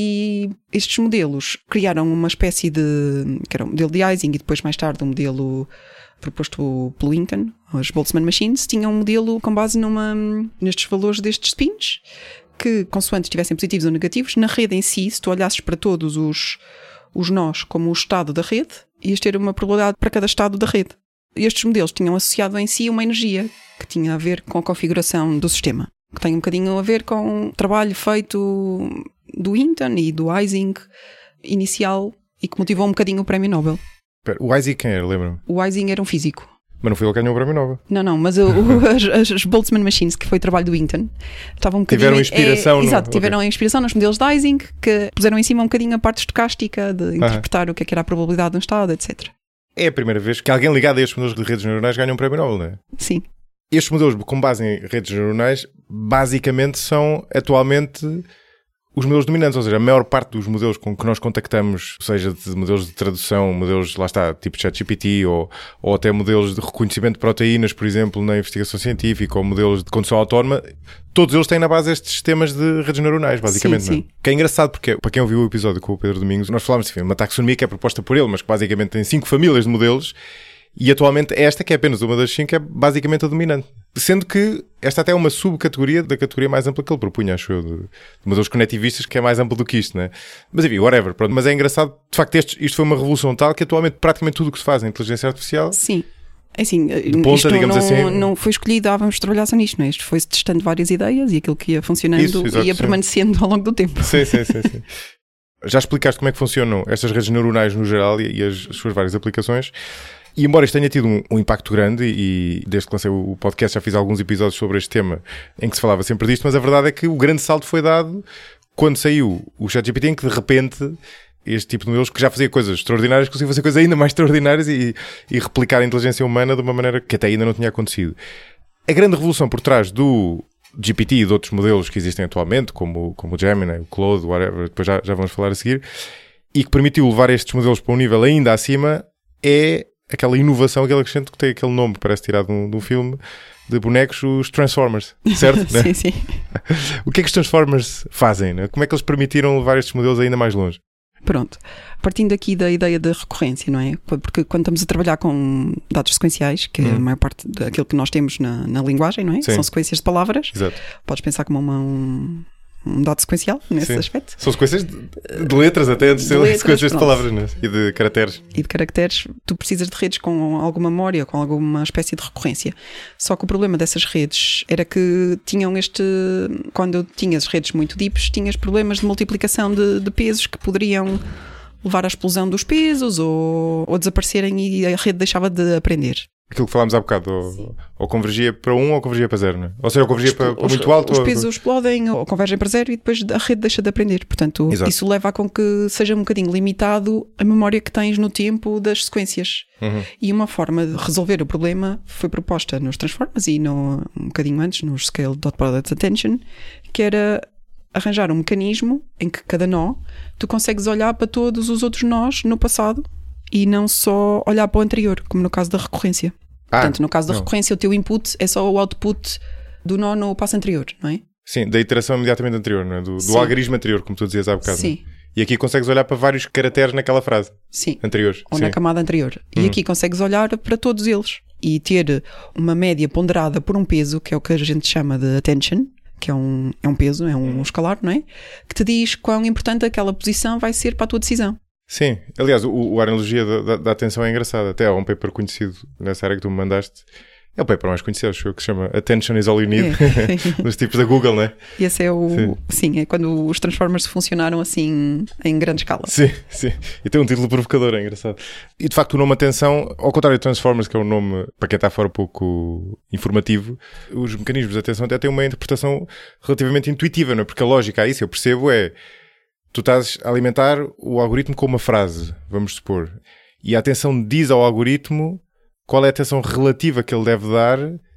E estes modelos criaram uma espécie de, que era um modelo de Ising e depois mais tarde um modelo proposto pelo Hinton, as Boltzmann Machines, tinham um modelo com base numa, nestes valores destes spins, que consoante estivessem positivos ou negativos, na rede em si, se tu olhasses para todos os, os nós como o estado da rede, ias ter uma probabilidade para cada estado da rede. Estes modelos tinham associado em si uma energia que tinha a ver com a configuração do sistema, que tem um bocadinho a ver com o trabalho feito do Hinton e do Ising inicial e que motivou um bocadinho o Prémio Nobel. Pera, o Ising quem era? Lembra-me? O Ising era um físico. Mas não foi ele que ganhou o Prémio Nobel. Não, não, mas o, o, as, as Boltzmann Machines, que foi o trabalho do Hinton, estavam um bocadinho... Tiveram inspiração. É, no... Exato, tiveram okay. inspiração nos modelos de Ising, que puseram em cima um bocadinho a parte estocástica de interpretar ah. o que é que era a probabilidade de um estado, etcétera. É a primeira vez que alguém ligado a estes modelos de redes neuronais ganha um Prémio Nobel, não é? Sim. Estes modelos com base em redes neuronais basicamente são atualmente os modelos dominantes, ou seja, a maior parte dos modelos com que nós contactamos, seja de modelos de tradução, modelos, lá está, tipo ChatGPT, ou, ou até modelos de reconhecimento de proteínas, por exemplo, na investigação científica, ou modelos de condução autónoma, todos eles têm na base estes sistemas de redes neuronais, basicamente. Sim, sim. Não é? Que é engraçado porque, para quem ouviu o episódio com o Pedro Domingos, nós falámos de uma taxonomia que é proposta por ele, mas que basicamente tem cinco famílias de modelos, e atualmente esta, que é apenas uma das cinco, é basicamente a dominante. Sendo que esta até é uma subcategoria da categoria mais ampla que ele propunha, acho eu, de, de modelos conectivistas, que é mais amplo do que isto, não é? Mas enfim, whatever, pronto. Mas é engraçado, de facto, este, isto foi uma revolução tal que atualmente praticamente tudo o que se faz em inteligência artificial... Sim. É assim, ponta, isto digamos não, assim, não foi escolhido, ah, vamos trabalhar só nisto, não é? Isto foi-se testando várias ideias e aquilo que ia funcionando Isso, exato, ia sim. permanecendo ao longo do tempo. Sim, sim, sim, sim. Já explicaste como é que funcionam estas redes neuronais no geral e, e as, as suas várias aplicações. E embora isto tenha tido um, um impacto grande, e desde que lancei o podcast já fiz alguns episódios sobre este tema em que se falava sempre disto, mas a verdade é que o grande salto foi dado quando saiu o ChatGPT, em que de repente este tipo de modelos que já fazia coisas extraordinárias conseguiu fazer coisas ainda mais extraordinárias e, e replicar a inteligência humana de uma maneira que até ainda não tinha acontecido. A grande revolução por trás do G P T e de outros modelos que existem atualmente, como, como o Gemini, o Claude, whatever, depois já, já vamos falar a seguir, e que permitiu levar estes modelos para um nível ainda acima, é aquela inovação, aquele acrescento que tem aquele nome que parece tirado de um, de um filme de bonecos, os Transformers, certo? Sim, né? sim. O que é que os Transformers fazem? Né? Como é que eles permitiram levar estes modelos ainda mais longe? Pronto, partindo aqui da ideia de recorrência, não é? Porque quando estamos a trabalhar com dados sequenciais, que hum. é a maior parte daquilo que nós temos na, na linguagem, não é? Sim. São sequências de palavras. Exato. Podes pensar como uma, um, um dado sequencial nesse Sim. aspecto. São sequências de, de letras até, antes de ser letras, sequências pronto. de palavras, não é? E de caracteres. E de caracteres, tu precisas de redes com alguma memória, com alguma espécie de recorrência. Só que o problema dessas redes era que tinham este... Quando tinhas redes muito deeps, tinhas problemas de multiplicação de, de pesos que poderiam levar à explosão dos pesos ou, ou desaparecerem e a rede deixava de aprender. Aquilo que falámos há bocado, ou, ou convergia para um ou convergia para zero, não é? Ou seja, ou convergia os, para, para os, muito alto. Os ou... pesos explodem ou convergem para zero e depois a rede deixa de aprender. Portanto, Exato. Isso leva a com que seja um bocadinho limitado a memória que tens no tempo das sequências. Uhum. E uma forma de resolver o problema foi proposta nos Transformers e no, um bocadinho antes, nos Scale Dot Product Attention, que era arranjar um mecanismo em que cada nó tu consegues olhar para todos os outros nós no passado e não só olhar para o anterior, como no caso da recorrência. Ah, Portanto, no caso da não. recorrência, o teu input é só o output do nó no passo anterior, não é? Sim, da iteração imediatamente anterior, não é? Do, do algarismo anterior, como tu dizias há bocado. Sim. Não? E aqui consegues olhar para vários caracteres naquela frase. Sim. Anteriores. Ou Sim. na camada anterior. E hum. aqui consegues olhar para todos eles e ter uma média ponderada por um peso, que é o que a gente chama de attention, que é um, é um peso, é um escalar, não é? Que te diz quão importante aquela posição vai ser para a tua decisão. Sim, aliás, o, o, a analogia da, da, da atenção é engraçada. Até há um paper conhecido nessa área que tu me mandaste. É o paper mais conhecido, acho eu, que se chama Attention is all you need, é. Dos tipos da Google, não é? E esse é o... Sim. sim, é quando os Transformers funcionaram assim em grande escala. Sim, sim. E tem um título provocador, é engraçado. E de facto o nome Atenção, ao contrário de Transformers, que é um nome, para quem está fora um pouco informativo, os mecanismos de atenção até têm uma interpretação relativamente intuitiva, não é? Porque a lógica a isso, eu percebo, é... Tu estás a alimentar o algoritmo com uma frase, vamos supor. E a atenção diz ao algoritmo qual é a atenção relativa que ele deve dar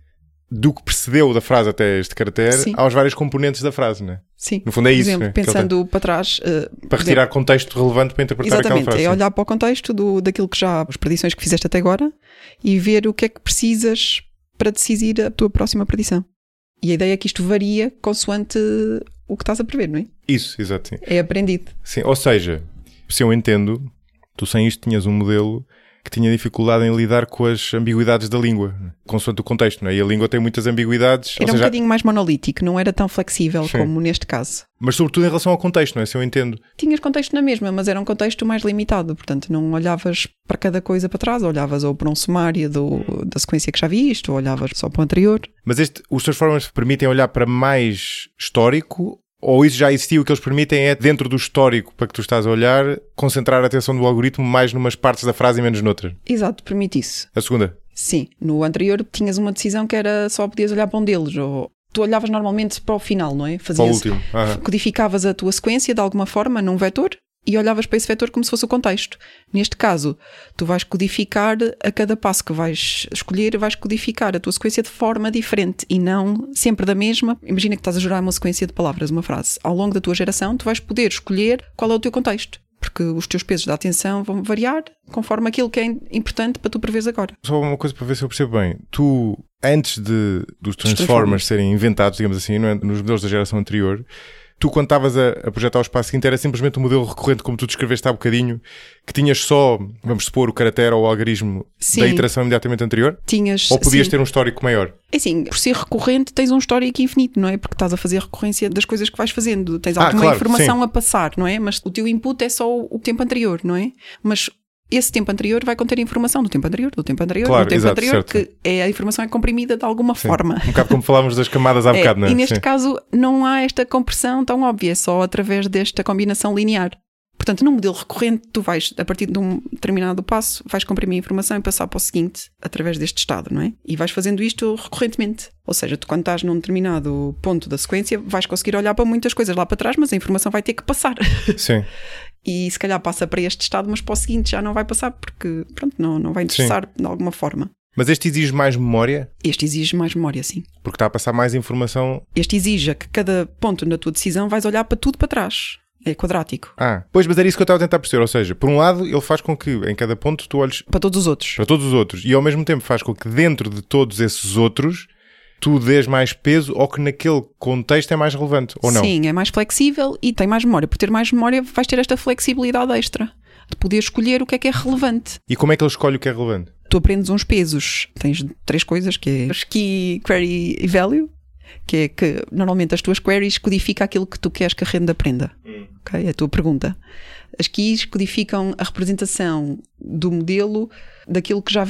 do que precedeu da frase até este caractere Sim. aos vários componentes da frase, não é? Sim. No fundo é por isso. Exemplo, né? pensando para trás... Uh, para retirar exemplo, contexto relevante para interpretar aquela frase. Exatamente, é olhar para o contexto do, daquilo que já... as predições que fizeste até agora e ver o que é que precisas para decidir a tua próxima predição. E a ideia é que isto varia consoante o que estás a prever, não é? Isso, exato. Sim. É aprendido. Sim, ou seja, se eu entendo, tu sem isto tinhas um modelo que tinha dificuldade em lidar com as ambiguidades da língua, consoante o contexto, não é? E a língua tem muitas ambiguidades. Era ou um seja, bocadinho mais monolítico, não era tão flexível Sim. como neste caso. Mas sobretudo em relação ao contexto, não é? Se eu entendo. Tinhas contexto na mesma, mas era um contexto mais limitado, portanto não olhavas para cada coisa para trás, olhavas ou para um sumário do, da sequência que já viste, ou olhavas só para o anterior. Mas este, os Transformers permitem olhar para mais histórico? Ou isso já existia, o que eles permitem é, dentro do histórico para que tu estás a olhar, concentrar a atenção do algoritmo mais numas partes da frase e menos noutras? Exato, permite isso. A segunda? Sim. No anterior tinhas uma decisão que era só podias olhar para um deles, ou tu olhavas normalmente para o final, não é? Fazias, para o último. Aham. Codificavas a tua sequência de alguma forma num vetor e olhavas para esse vetor como se fosse o contexto. Neste caso, tu vais codificar a cada passo que vais escolher, vais codificar a tua sequência de forma diferente e não sempre da mesma. Imagina que estás a gerar uma sequência de palavras, uma frase. Ao longo da tua geração, tu vais poder escolher qual é o teu contexto, porque os teus pesos da atenção vão variar conforme aquilo que é importante para tu preveres agora. Só uma coisa para ver se eu percebo bem. Tu, antes de, dos Transformers, Transformers serem inventados, digamos assim, não é? Nos modelos da geração anterior, tu, quando estavas a, a projetar o espaço seguinte, era simplesmente um modelo recorrente, como tu descreveste há bocadinho, que tinhas só, vamos supor, o caractere ou o algarismo Sim. da iteração imediatamente anterior? Tinhas. Ou podias Sim. ter um histórico maior? É assim, por ser recorrente, tens um histórico infinito, não é? Porque estás a fazer a recorrência das coisas que vais fazendo. Tens alguma ah, claro, informação sim. a passar, não é? Mas o teu input é só o tempo anterior, não é? Mas esse tempo anterior vai conter informação do tempo anterior, do tempo anterior, claro, do tempo exato, anterior, certo. que é, a informação é comprimida de alguma Sim. forma. Um bocado como falávamos das camadas há é, bocado, não é? E neste Sim. caso não há esta compressão tão óbvia, é só através desta combinação linear. Portanto, num modelo recorrente, tu vais, a partir de um determinado passo, vais comprimir a informação e passar para o seguinte, através deste estado, não é? E vais fazendo isto recorrentemente. Ou seja, tu quando estás num determinado ponto da sequência, vais conseguir olhar para muitas coisas lá para trás, mas a informação vai ter que passar. Sim. E se calhar passa para este estado, mas para o seguinte já não vai passar, porque, pronto, não, não vai interessar sim. de alguma forma. Mas este exige mais memória? Este exige mais memória, sim. Porque está a passar mais informação? Este exige que cada ponto na tua decisão vais olhar para tudo para trás. É quadrático. Ah, pois, mas era isso que eu estava a tentar perceber. Ou seja, por um lado, ele faz com que em cada ponto tu olhes... Para todos os outros. Para todos os outros. E ao mesmo tempo faz com que dentro de todos esses outros tu dês mais peso ou que naquele contexto é mais relevante, ou não? Sim, é mais flexível e tem mais memória. Por ter mais memória vais ter esta flexibilidade extra de poder escolher o que é que é relevante. E como é que ele escolhe o que é relevante? Tu aprendes uns pesos. Tens três coisas, que é key, query e value, que é que normalmente as tuas queries codificam aquilo que tu queres que a rede aprenda. Hum. Okay? É a tua pergunta. As keys codificam a representação do modelo daquilo que já viu.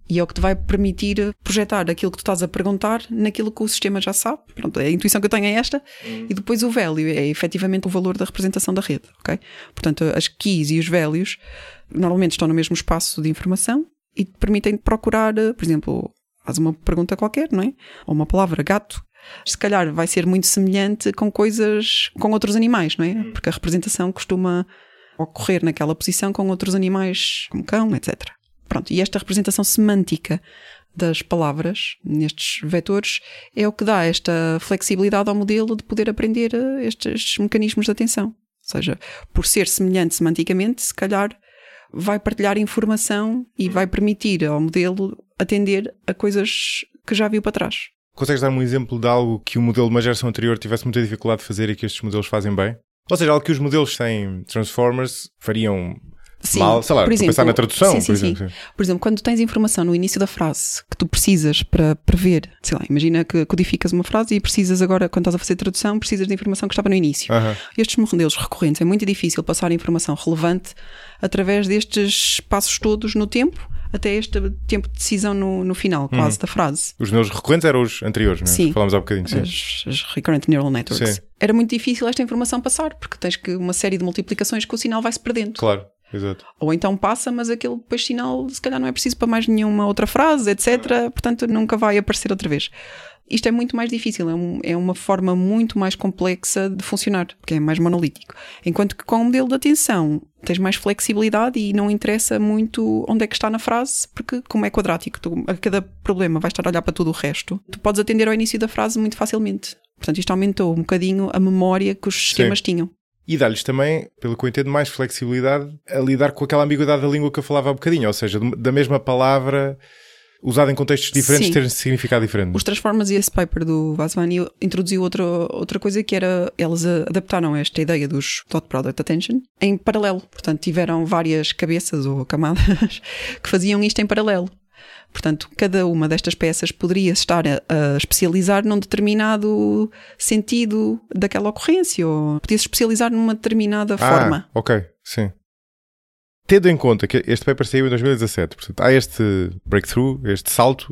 E é o que te vai permitir projetar aquilo que tu estás a perguntar naquilo que o sistema já sabe. Pronto, a intuição que eu tenho é esta. Uhum. E depois o value é efetivamente o valor da representação da rede. Okay? Portanto, as keys e os values normalmente estão no mesmo espaço de informação e te permitem procurar, por exemplo, faz uma pergunta qualquer, não é? Ou uma palavra, gato. Se calhar vai ser muito semelhante com coisas, com outros animais, não é? Porque a representação costuma ocorrer naquela posição com outros animais, como cão, etcétera. Pronto, e esta representação semântica das palavras, nestes vetores, é o que dá esta flexibilidade ao modelo de poder aprender estes mecanismos de atenção. Ou seja, por ser semelhante semanticamente, se calhar vai partilhar informação e vai permitir ao modelo atender a coisas que já viu para trás. Consegues dar um exemplo de algo que o modelo de uma geração anterior tivesse muita dificuldade de fazer e que estes modelos fazem bem? Ou seja, algo que os modelos sem Transformers fariam... Sim, mal, sei lá, por exemplo, pensar na tradução. Sim, sim, por exemplo. Sim. Por exemplo, quando tens informação no início da frase que tu precisas para prever, sei lá, imagina que codificas uma frase e precisas agora, quando estás a fazer tradução, precisas da informação que estava no início. Uh-huh. Estes modelos recorrentes é muito difícil passar a informação relevante através destes passos todos no tempo, até este tempo de decisão no, no final, quase, uhum. da frase. Os modelos recorrentes eram os anteriores, não é? Sim. Falámos há bocadinho. Sim. As, as Recurrent Neural Networks. Sim. Era muito difícil esta informação passar, porque tens que uma série de multiplicações que o sinal vai-se perdendo. Claro. Exato. Ou então passa, mas aquele depois sinal se calhar não é preciso para mais nenhuma outra frase, etcétera. Portanto nunca vai aparecer outra vez. Isto é muito mais difícil, é, um, é uma forma muito mais complexa de funcionar, porque é mais monolítico. Enquanto que com o modelo de atenção tens mais flexibilidade e não interessa muito onde é que está na frase, porque como é quadrático, tu, a cada problema vais estar a olhar para tudo o resto, tu podes atender ao início da frase muito facilmente. Portanto isto aumentou um bocadinho a memória que os sistemas Sim. tinham. E dá-lhes também, pelo que eu entendo, mais flexibilidade a lidar com aquela ambiguidade da língua que eu falava há bocadinho, ou seja, da mesma palavra usada em contextos diferentes, Sim. ter significado diferente. Os Transformers e esse paper do Vasvani introduziu outra, outra coisa que era, eles adaptaram esta ideia dos Dot Product Attention em paralelo. Portanto, tiveram várias cabeças ou camadas que faziam isto em paralelo. Portanto, cada uma destas peças poderia estar a, a especializar num determinado sentido daquela ocorrência, ou podia se especializar numa determinada ah, forma. Ok, sim. Tendo em conta que este paper saiu em dois mil e dezassete, portanto, há este breakthrough, este salto,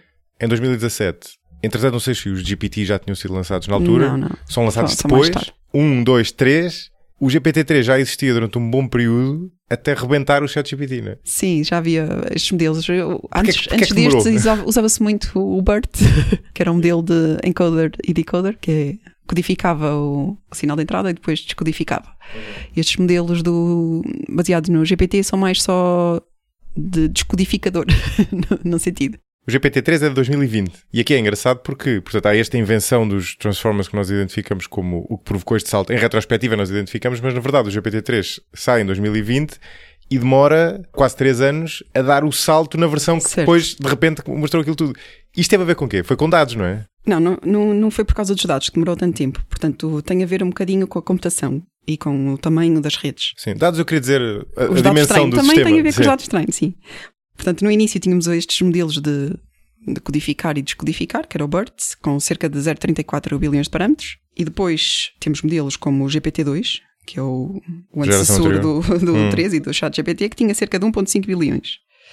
em dois mil e dezassete. Entretanto, não sei se os G P T já tinham sido lançados na altura. Não, não. São lançados só, depois. só um, dois, três. O G P T três já existia durante um bom período até rebentar o ChatGPT, não é? Sim, já havia estes modelos. Eu, porque, antes porque antes é destes usava, usava-se muito o BERT, que era um modelo de encoder e decoder, que é, codificava o, o sinal de entrada e depois descodificava. Uhum. E estes modelos do, baseados no G P T são mais só de descodificador, no, no sentido. O G P T três é de dois mil e vinte. E aqui é engraçado porque, portanto, há esta invenção dos Transformers que nós identificamos como o que provocou este salto. Em retrospectiva nós identificamos, mas na verdade o G P T três sai em dois mil e vinte e demora quase três anos a dar o salto na versão que certo. Depois, de repente, mostrou aquilo tudo. Isto teve a ver com o quê? Foi com dados, não é? Não, não, não, não foi por causa dos dados que demorou tanto tempo. Portanto, tem a ver um bocadinho com a computação e com o tamanho das redes. Sim, dados eu queria dizer a, os a dimensão do também sistema. Também tem a ver sim. com os dados estranhos, sim. Portanto, no início tínhamos estes modelos de, de codificar e descodificar, que era o BERT, com cerca de zero vírgula trinta e quatro bilhões de parâmetros. E depois temos modelos como o G P T dois, que é o, o antecessor do, do hum. três e do ChatGPT, que tinha cerca de um vírgula cinco bilhões.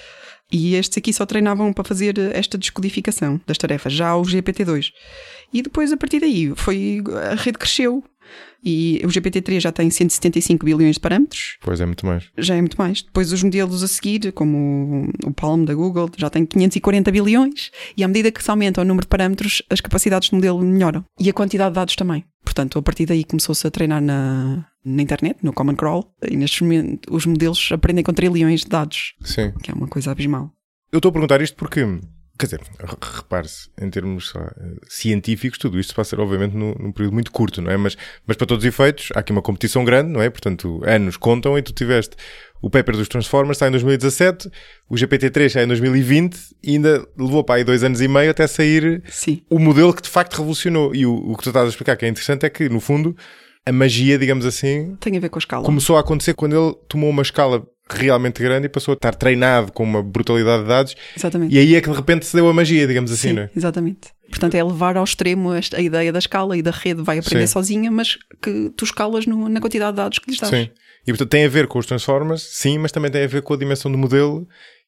E estes aqui só treinavam para fazer esta descodificação das tarefas, já o G P T dois. E depois, a partir daí, foi, a rede cresceu. E o G P T três já tem cento e setenta e cinco bilhões de parâmetros. Pois é, muito mais. Já é muito mais. Depois os modelos a seguir, como o Palm da Google, já tem quinhentos e quarenta bilhões. E à medida que se aumenta o número de parâmetros, as capacidades do modelo melhoram. E a quantidade de dados também. Portanto, a partir daí começou-se a treinar na, na internet, no Common Crawl. E neste momento os modelos aprendem com trilhões de dados. Sim. Que é uma coisa abismal. Eu estou a perguntar isto porque... Quer dizer, repare-se, em termos uh, científicos, tudo isto se passa, obviamente, num, num período muito curto, não é? Mas, mas para todos os efeitos, há aqui uma competição grande, não é? Portanto, anos contam e tu tiveste o paper dos Transformers, está em dois mil e dezassete, o G P T três está em dois mil e vinte e ainda levou para aí dois anos e meio até sair Sim. o modelo que de facto revolucionou. E o, o que tu estás a explicar que é interessante é que, no fundo, a magia, digamos assim... Tem a ver com a escala. Começou a acontecer quando ele tomou uma escala realmente grande e passou a estar treinado com uma brutalidade de dados. Exatamente. E aí é que de repente se deu a magia, digamos assim, Sim, não é? Exatamente. Portanto, é levar ao extremo esta, a ideia da escala e da rede vai aprender Sim. sozinha, mas que tu escalas no, na quantidade de dados que lhes dás. Sim. E portanto tem a ver com os Transformers, sim, mas também tem a ver com a dimensão do modelo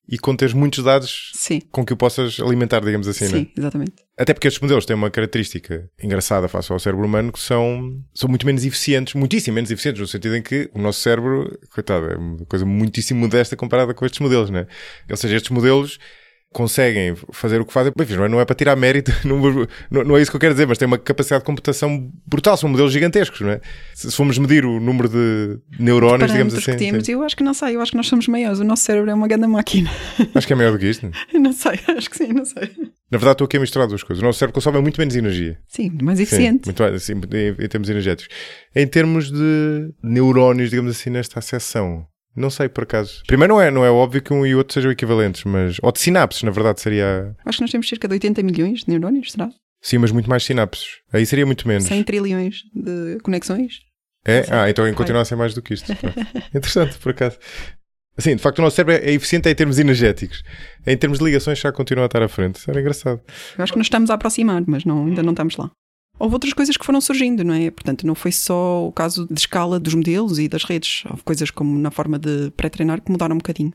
e conteres muitos dados Sim. com que o possas alimentar, digamos assim, Sim, não é? exatamente. Até porque estes modelos têm uma característica engraçada face ao cérebro humano, que são, são muito menos eficientes, muitíssimo menos eficientes, no sentido em que o nosso cérebro, coitado, é uma coisa muitíssimo modesta comparada com estes modelos, não é? Ou seja, estes modelos conseguem fazer o que fazem, bem, não é para tirar mérito, não, não, não é isso que eu quero dizer, mas têm uma capacidade de computação brutal, são modelos gigantescos, não é? Se formos medir o número de neurónios, digamos assim. Que temos, eu acho que não sei, eu acho que nós somos maiores, o nosso cérebro é uma grande máquina. Acho que é maior do que isto. Eu não sei, acho que sim, não sei. Na verdade estou aqui a misturar duas coisas. O nosso cérebro consome muito menos energia. Sim, mais eficiente. Sim, muito mais, assim, em, em termos energéticos. Em termos de neurónios, digamos assim, nesta acessão, não sei, por acaso. Primeiro, não é, não é óbvio que um e outro sejam equivalentes, mas... Ou de sinapses, na verdade, seria... Acho que nós temos cerca de oitenta milhões de neurónios, será? Sim, mas muito mais sinapses. Aí seria muito menos. cem trilhões de conexões. É? Ah, então continua a ser mais do que isto. Interessante, por acaso. Assim, de facto, o nosso cérebro é eficiente em termos energéticos. Em termos de ligações, já continua a estar à frente. Isso era engraçado. Eu acho que nos estamos a aproximar, mas não, ainda não estamos lá. Houve outras coisas que foram surgindo, não é? Portanto, não foi só o caso de escala dos modelos e das redes. Houve coisas como na forma de pré-treinar que mudaram um bocadinho.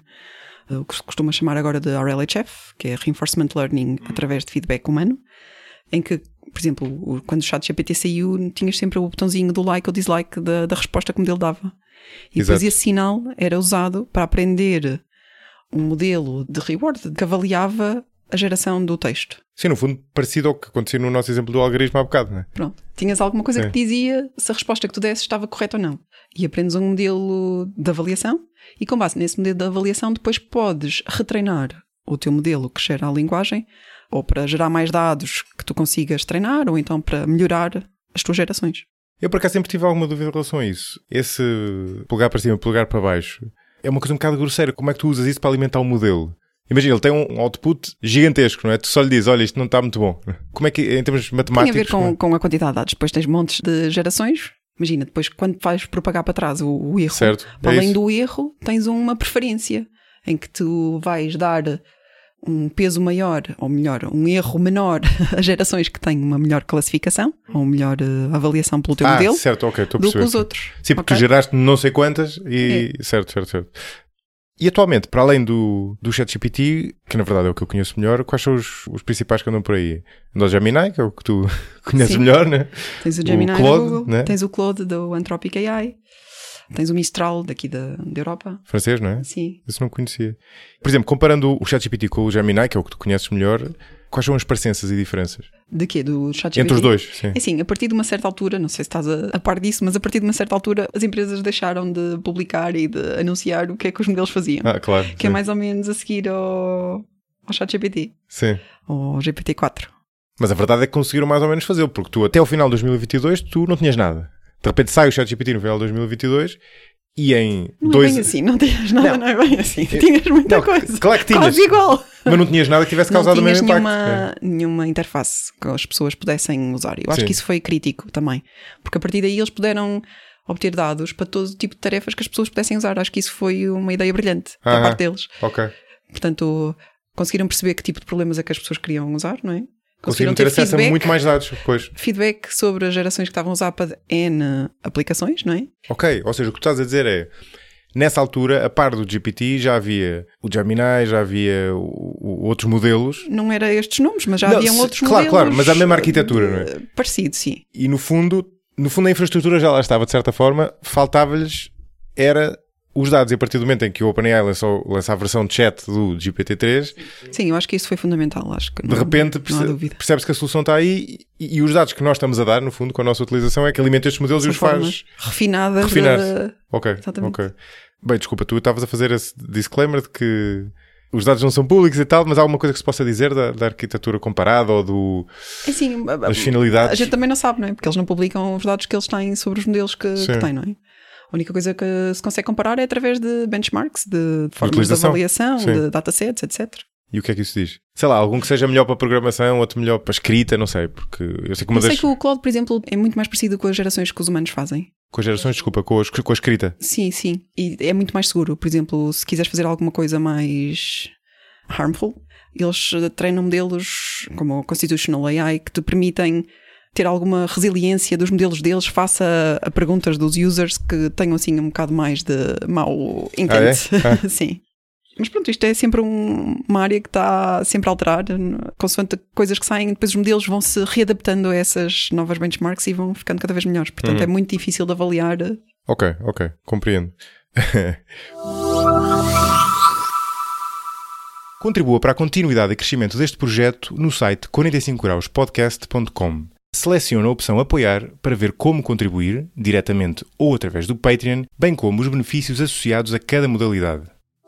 O que se costuma chamar agora de R L H F, que é Reinforcement Learning através de feedback humano, em que, por exemplo, quando o ChatGPT saiu, tinhas sempre o botãozinho do like ou dislike da, da resposta que o modelo dava. E Exato. depois esse sinal era usado para aprender um modelo de reward que avaliava a geração do texto. Sim, no fundo, parecido ao que acontecia no nosso exemplo do algarismo há bocado, não é? Pronto. Tinhas alguma coisa Sim. que dizia se a resposta que tu desses estava correta ou não. E aprendes um modelo de avaliação e com base nesse modelo de avaliação depois podes retreinar o teu modelo que gera a linguagem ou para gerar mais dados que tu consigas treinar ou então para melhorar as tuas gerações. Eu, por acaso, sempre tive alguma dúvida em relação a isso. Esse polegar para cima, polegar para baixo, é uma coisa um bocado grosseira. Como é que tu usas isso para alimentar o modelo? Imagina, ele tem um output gigantesco, não é? Tu só lhe dizes, olha, isto não está muito bom. Como é que, em termos matemáticos... Tem a ver com, é? com a quantidade de dados. Depois tens montes de gerações. Imagina, depois quando vais propagar para trás o, o erro, certo. para É além isso. do erro, tens uma preferência em que tu vais dar um peso maior, ou melhor, um erro menor a gerações que têm uma melhor classificação, ou melhor uh, avaliação pelo teu ah, modelo, certo, ok, estou a do que perceber. os outros. Sim, porque okay? tu geraste não sei quantas e... É. Certo, certo, certo. E atualmente, para além do, do ChatGPT, que na verdade é o que eu conheço melhor, quais são os, os principais que andam por aí? Anda o Gemini, que é o que tu conheces Sim. melhor, né? Tens o Gemini o Claude, da Google, né? Tens o Claude do Anthropic A I, tens o Mistral daqui da, da Europa. Francês, não é? Sim. Isso não conhecia. Por exemplo, comparando o ChatGPT com o Gemini, que é o que tu conheces melhor, quais são as parecenças e diferenças? De quê? Do ChatGPT? Entre os dois, sim. É assim, a partir de uma certa altura, não sei se estás a, a par disso, mas a partir de uma certa altura as empresas deixaram de publicar e de anunciar o que é que os modelos faziam. Ah, claro. Que sim. É mais ou menos a seguir ao, ao ChatGPT. Sim. Ou ao G P T quatro. Mas a verdade é que conseguiram mais ou menos fazê-lo, porque tu até ao final de dois mil e vinte e dois tu não tinhas nada. De repente sai o ChatGPT no final de dois mil e vinte e dois e em não dois... é bem assim, não tinhas nada, não, não é bem assim. Eu... Tinhas muita não, coisa. Claro que tinhas. Quase igual. Mas não tinhas nada que tivesse causado o mesmo impacto. Não tinhas nenhuma, nenhuma interface que as pessoas pudessem usar. Eu acho Sim. que isso foi crítico também. Porque a partir daí eles puderam obter dados para todo tipo de tarefas que as pessoas pudessem usar. Acho que isso foi uma ideia brilhante da ah, parte deles. Ok. Portanto, conseguiram perceber que tipo de problemas é que as pessoas queriam usar, não é? Conseguiram ter, ter acesso feedback, a muito mais dados depois. Feedback sobre as gerações que estavam a usar para N aplicações, não é? Ok, ou seja, o que tu estás a dizer é, nessa altura, a par do G P T, já havia o Gemini, já havia o, o, outros modelos. Não era estes nomes, mas já não, haviam se, outros claro, modelos. Claro, claro, mas a mesma arquitetura, não é? Parecido, sim. E no fundo, no fundo a infraestrutura já lá estava, de certa forma, faltava-lhes, era... os dados, e a partir do momento em que o OpenAI lançou, lançou a versão de chat do G P T três... Sim, eu acho que isso foi fundamental. Acho que de não, repente não há perce, percebe-se que a solução está aí e, e os dados que nós estamos a dar, no fundo, com a nossa utilização, é que alimenta estes modelos São e os faz... refinadas. Refinar-se. De... Ok, Exatamente. ok. Bem, desculpa, tu estavas a fazer esse disclaimer de que os dados não são públicos e tal, mas há alguma coisa que se possa dizer da, da arquitetura comparada ou do, assim, das finalidades? A gente também não sabe, não é? Porque eles não publicam os dados que eles têm sobre os modelos que, que têm, não é? A única coisa que se consegue comparar é através de benchmarks, de, de formas de avaliação, Sim. de datasets, etcétera. E o que é que isso diz? Sei lá, algum que seja melhor para programação, outro melhor para escrita, não sei, porque eu sei que uma eu das... sei que o Claude, por exemplo, é muito mais parecido com as gerações que os humanos fazem. Com as gerações, desculpa, com, as, com a escrita. Sim, sim. E é muito mais seguro. Por exemplo, se quiseres fazer alguma coisa mais harmful, eles treinam modelos como o Constitutional A I que te permitem ter alguma resiliência dos modelos deles face a, a perguntas dos users que tenham assim um bocado mais de mau intent. Ah, é? Ah. Sim. Mas pronto, isto é sempre um, uma área que está sempre a alterar, consoante coisas que saem, depois os modelos vão se readaptando a essas novas benchmarks e vão ficando cada vez melhores. Portanto, uhum. é muito difícil de avaliar. Ok, ok, compreendo. Contribua para a continuidade e crescimento deste projeto no site quarenta e cinco graus podcast ponto com. Selecione a opção Apoiar para ver como contribuir, diretamente ou através do Patreon, bem como os benefícios associados a cada modalidade.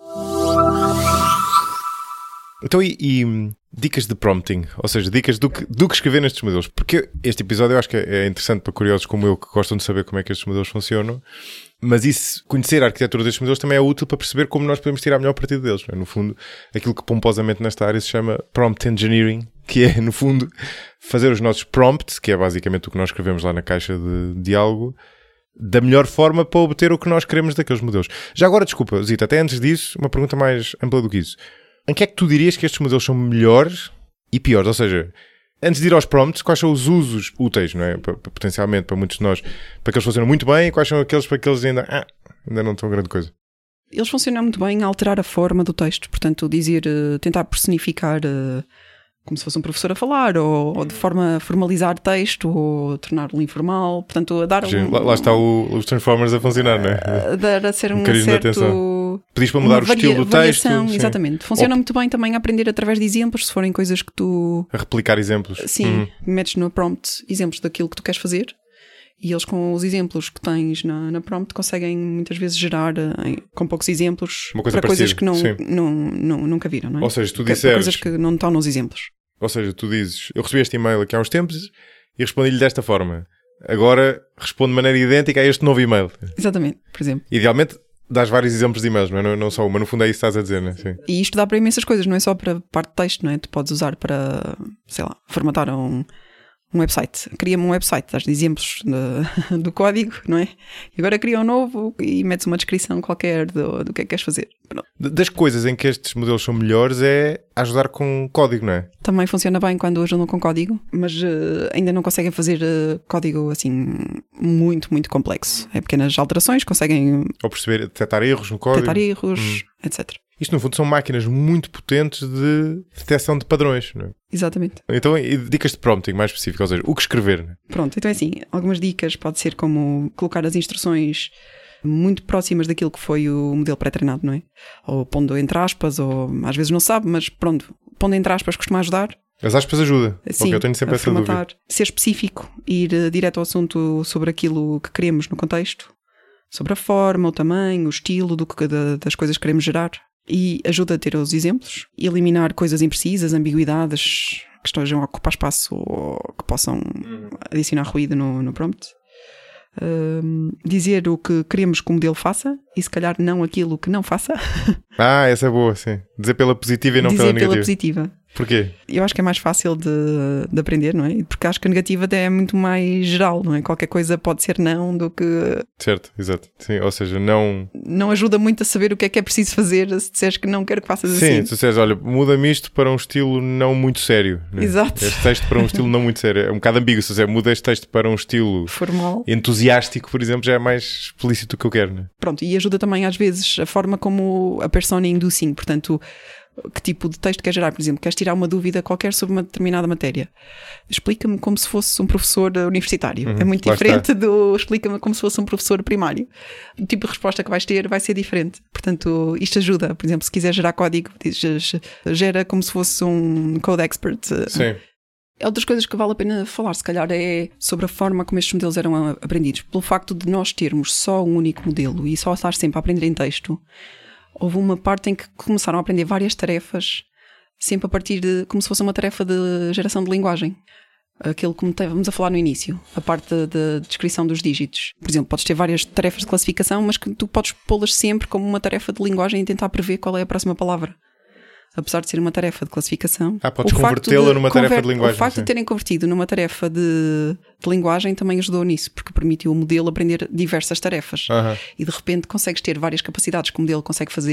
Então, e, e dicas de prompting, ou seja, dicas do que, do que escrever nestes modelos? Porque este episódio eu acho que é interessante para curiosos como eu, que gostam de saber como é que estes modelos funcionam, mas isso, conhecer a arquitetura destes modelos também é útil para perceber como nós podemos tirar melhor partido deles. Não é? No fundo, aquilo que pomposamente nesta área se chama Prompt Engineering, que é, no fundo, fazer os nossos prompts, que é basicamente o que nós escrevemos lá na caixa de diálogo, da melhor forma para obter o que nós queremos daqueles modelos. Já agora, desculpa, Zita, até antes disso, uma pergunta mais ampla do que isso. Em que é que tu dirias que estes modelos são melhores e piores? Ou seja, antes de ir aos prompts, quais são os usos úteis, não é? Para, para, potencialmente, para muitos de nós, para que eles funcionem muito bem, e quais são aqueles para que eles ainda, ah, ainda não estão grande coisa? Eles funcionam muito bem a alterar a forma do texto. Portanto, dizer, tentar personificar como se fosse um professor a falar, ou, ou de forma a formalizar texto, ou torná-lo informal. Portanto, a dar um... Lá, lá está o, os Transformers a funcionar, não é? A dar a ser um, um certo... Pedis para mudar o varia, estilo do texto. Exatamente. Funciona ou... muito bem também a aprender através de exemplos, se forem coisas que tu... A replicar exemplos. Sim. Uhum. Metes no prompt exemplos daquilo que tu queres fazer. E eles, com os exemplos que tens na, na prompt, conseguem muitas vezes gerar, em, com poucos exemplos, coisa para parecida. Coisas que não, não, não, nunca viram, não é? Ou seja, tu disseres... Coisas que não estão nos exemplos. Ou seja, tu dizes, eu recebi este e-mail aqui há uns tempos e respondi-lhe desta forma. Agora respondo de maneira idêntica a este novo e-mail. Exatamente, por exemplo. Idealmente, dás vários exemplos de e-mails, não é? Não, não só uma, no fundo é isso que estás a dizer, não é? Sim. E isto dá para imensas coisas, não é só para parte de texto, não é? Tu podes usar para, sei lá, formatar um... um website, cria-me um website, dás exemplos de, do código, não é? E agora cria um novo e metes uma descrição qualquer do, do que é que queres fazer. Pronto. Das coisas em que estes modelos são melhores é ajudar com código, não é? Também funciona bem quando ajudam com código, mas uh, ainda não conseguem fazer uh, código assim muito, muito complexo. É pequenas alterações, conseguem... Ou perceber, detectar erros no código. Detectar erros, hum. etcétera. Isto, no fundo, são máquinas muito potentes de detecção de padrões, não é? Exatamente. Então, dicas de prompting mais específicas, ou seja, o que escrever, não é? Pronto, então é assim, algumas dicas pode ser como colocar as instruções muito próximas daquilo que foi o modelo pré-treinado, não é? Ou pondo entre aspas, ou às vezes não sabe, mas pronto, pondo entre aspas costuma ajudar. As aspas ajuda. Sim, okay, eu tenho sempre essa formatar, dúvida. Ser específico, ir uh, direto ao assunto sobre aquilo que queremos no contexto, sobre a forma, o tamanho, o estilo do que, da, das coisas que queremos gerar. E ajuda a ter os exemplos, eliminar coisas imprecisas, ambiguidades que estejam a ocupar espaço ou que possam adicionar ruído no, no prompt. Um, dizer o que queremos que o modelo faça e se calhar não aquilo que não faça. Ah, essa é boa, sim. Dizer pela positiva e não Dizer pela negativa. Pela positiva. Porquê? Eu acho que é mais fácil de, de aprender, não é? Porque acho que a negativa até é muito mais geral, não é? Qualquer coisa pode ser não do que... Certo, exato. Sim, ou seja, não... Não ajuda muito a saber o que é que é preciso fazer se disseres que não quero que faças Sim, assim. Sim, se disseres, olha, muda-me isto para um estilo não muito sério. Né? Exato. Este texto para um estilo não muito sério. É um bocado ambíguo. Se disser, muda este texto para um estilo... formal. Entusiástico, por exemplo, já é mais explícito do que eu quero, né? Pronto, e ajuda também às vezes a forma como a persona inducing, portanto... que tipo de texto queres gerar, por exemplo, queres tirar uma dúvida qualquer sobre uma determinada matéria, explica-me como se fosse um professor universitário. Uhum, é muito diferente está. do explica-me como se fosse um professor primário. O tipo de resposta que vais ter vai ser diferente. Portanto, isto ajuda. Por exemplo, se quiser gerar código, dizes, gera como se fosse um code expert. Sim. Outras coisas que vale a pena falar, se calhar, é sobre a forma como estes modelos eram aprendidos. Pelo facto de nós termos só um único modelo e só estar sempre a aprender em texto, houve uma parte em que começaram a aprender várias tarefas, sempre a partir de, como se fosse uma tarefa de geração de linguagem. Aquilo que estávamos a falar no início, a parte da de descrição dos dígitos. Por exemplo, podes ter várias tarefas de classificação, mas que tu podes pô-las sempre como uma tarefa de linguagem e tentar prever qual é a próxima palavra. Apesar de ser uma tarefa de classificação. Ah, podes convertê-la numa conver- tarefa de linguagem. O facto sim. de terem convertido numa tarefa de, de linguagem também ajudou nisso, porque permitiu ao modelo aprender diversas tarefas. Uh-huh. E de repente consegues ter várias capacidades que o modelo consegue fazer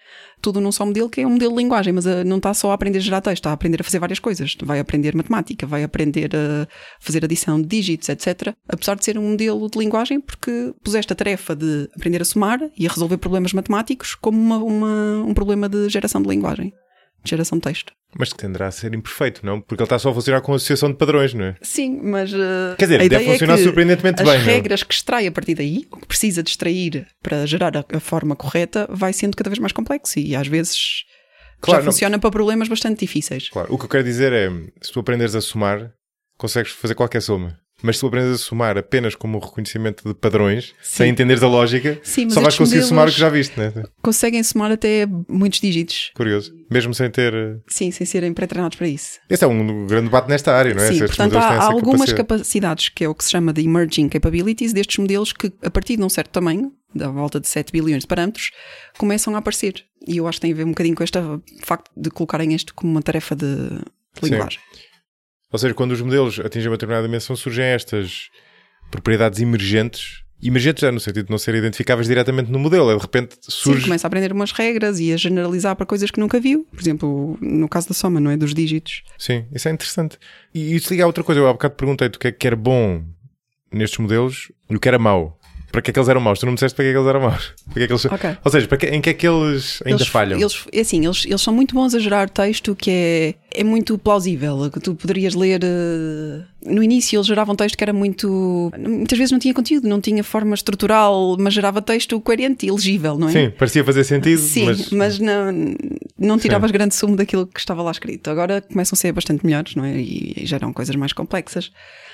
tudo num só modelo, que é um modelo de linguagem, mas uh, não está só a aprender a gerar texto, está a aprender a fazer várias coisas. Vai aprender matemática, vai aprender a fazer adição de dígitos, etcétera. Apesar de ser um modelo de linguagem, porque puseste a tarefa de aprender a somar e a resolver problemas matemáticos como uma, uma, um problema de geração de linguagem, de geração de texto. Mas que tenderá a ser imperfeito, não? Porque ele está só a funcionar com a associação de padrões, não é? Sim, mas uh, quer dizer, a deve ideia funcionar é que surpreendentemente as bem. As regras não? que extrai a partir daí, o que precisa de extrair para gerar a, a forma correta, vai sendo cada vez mais complexo e às vezes claro, já não... funciona para problemas bastante difíceis. Claro, o que eu quero dizer é, se tu aprenderes a somar, consegues fazer qualquer soma. Mas se tu aprendes a somar apenas como reconhecimento de padrões, sim. sem entenderes a lógica, sim, só vais conseguir somar o que já viste, não é? Conseguem somar até muitos dígitos. Curioso. Mesmo sem ter... Sim, sem serem pré-treinados para isso. Esse é um grande debate nesta área, não é? Sim, Certos portanto há, há algumas capacidade. capacidades, que é o que se chama de emerging capabilities, destes modelos que a partir de um certo tamanho, da volta de sete bilhões de parâmetros, começam a aparecer. E eu acho que tem a ver um bocadinho com este facto de colocarem isto como uma tarefa de, de linguagem. Ou seja, quando os modelos atingem uma determinada dimensão, surgem estas propriedades emergentes. Emergentes é no sentido de não serem identificáveis diretamente no modelo. É de repente surge... Sim, começa a aprender umas regras e a generalizar para coisas que nunca viu. Por exemplo, no caso da soma, não é? Dos dígitos. Sim, isso é interessante. E isso liga a outra coisa. Eu há bocado perguntei-te o que é que era bom nestes modelos e o que era mau. Para que é que eles eram maus? Tu não me disseste para que é que eles eram maus. Para que é que eles... okay. Ou seja, para que, em que é que eles ainda eles, falham? Eles, é assim, eles, eles são muito bons a gerar texto que é, é muito plausível. Que tu poderias ler... Uh... No início eles geravam texto que era muito... Muitas vezes não tinha conteúdo, não tinha forma estrutural, mas gerava texto coerente e legível, não é? Sim, parecia fazer sentido. Sim, mas, mas não, não tiravas Sim. grande sumo daquilo que estava lá escrito. Agora começam a ser bastante melhores, não é? E, e geram coisas mais complexas.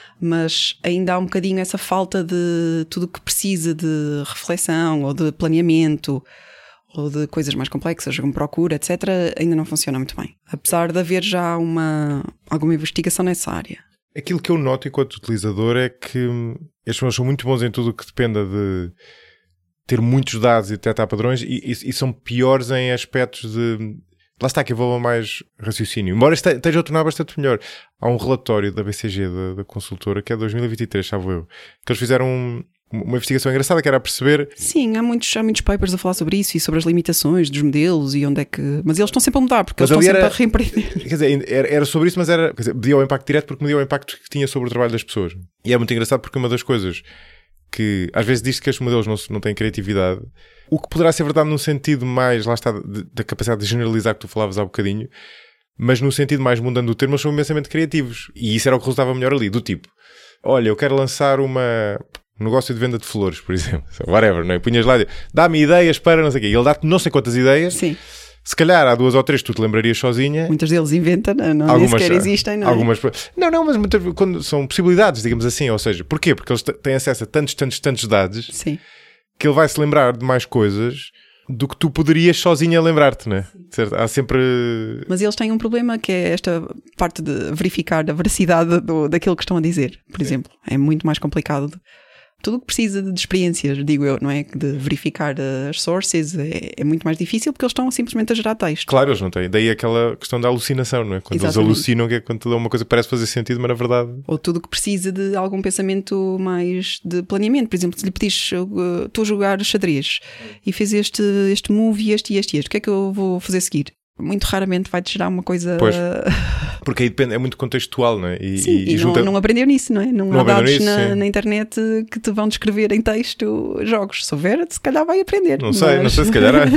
Mas ainda há um bocadinho essa falta de tudo o que precisa de reflexão ou de planeamento ou de coisas mais complexas, como procura, etcétera, ainda não funciona muito bem. Apesar de haver já uma, alguma investigação nessa área. Aquilo que eu noto enquanto utilizador é que as pessoas são muito bons em tudo o que dependa de ter muitos dados e detectar padrões e, e, e são piores em aspectos de... Lá está, que envolva mais raciocínio. Embora esteja a tornar bastante melhor. Há um relatório da B C G, da, da consultora, que é de dois mil e vinte e três, sabe eu, que eles fizeram um, uma investigação engraçada que era a perceber... Sim, há muitos, há muitos papers a falar sobre isso e sobre as limitações dos modelos e onde é que... Mas eles estão sempre a mudar, porque mas eles estão sempre era, a reempreender. Quer dizer, era, era sobre isso, mas era... Quer dizer, media o impacto direto porque media o impacto que tinha sobre o trabalho das pessoas. E é muito engraçado porque uma das coisas que às vezes diz que estes modelos não, não têm criatividade, o que poderá ser verdade num sentido mais, lá está, da capacidade de generalizar que tu falavas há bocadinho, mas no sentido mais mundano do termo, eles são imensamente criativos. E isso era o que resultava melhor ali, do tipo, olha, eu quero lançar uma... um negócio de venda de flores, por exemplo, whatever, não é? Punhas lá, dá-me ideias para não sei o quê, e ele dá-te não sei quantas ideias. Sim. Se calhar há duas ou três que tu te lembrarias sozinha. Muitas deles inventam, não, algumas, nem sequer existem, não é? Algumas, não, não, mas muitas, quando são possibilidades, digamos assim, ou seja, porquê? Porque eles têm acesso a tantos, tantos, tantos dados. Sim. Que ele vai se lembrar de mais coisas do que tu poderias sozinha lembrar-te, não é? Certo? Há sempre... Mas eles têm um problema que é esta parte de verificar a veracidade do, daquilo que estão a dizer, por Sim. exemplo. É muito mais complicado. Tudo o que precisa de experiências, digo eu, não é? De verificar as sources é, é muito mais difícil porque eles estão simplesmente a gerar texto. Claro, eles não têm. Daí aquela questão da alucinação, não é? Quando Exatamente. Eles alucinam, que é quando tudo é uma coisa que parece fazer sentido, mas na verdade... Ou tudo o que precisa de algum pensamento mais de planeamento. Por exemplo, se lhe pedires, uh, estou a jogar xadrez e fez este, este move e este e este e este, o que é que eu vou fazer a seguir? Muito raramente vai-te gerar uma coisa... Pois, porque aí depende, é muito contextual, não é? E, Sim, e, e junta... não, não aprendeu nisso, não é? Não, não há dados nisso, na, na internet que te vão descrever em texto jogos. Se houver, se calhar vai aprender. Não sei, mas... não sei se calhar há.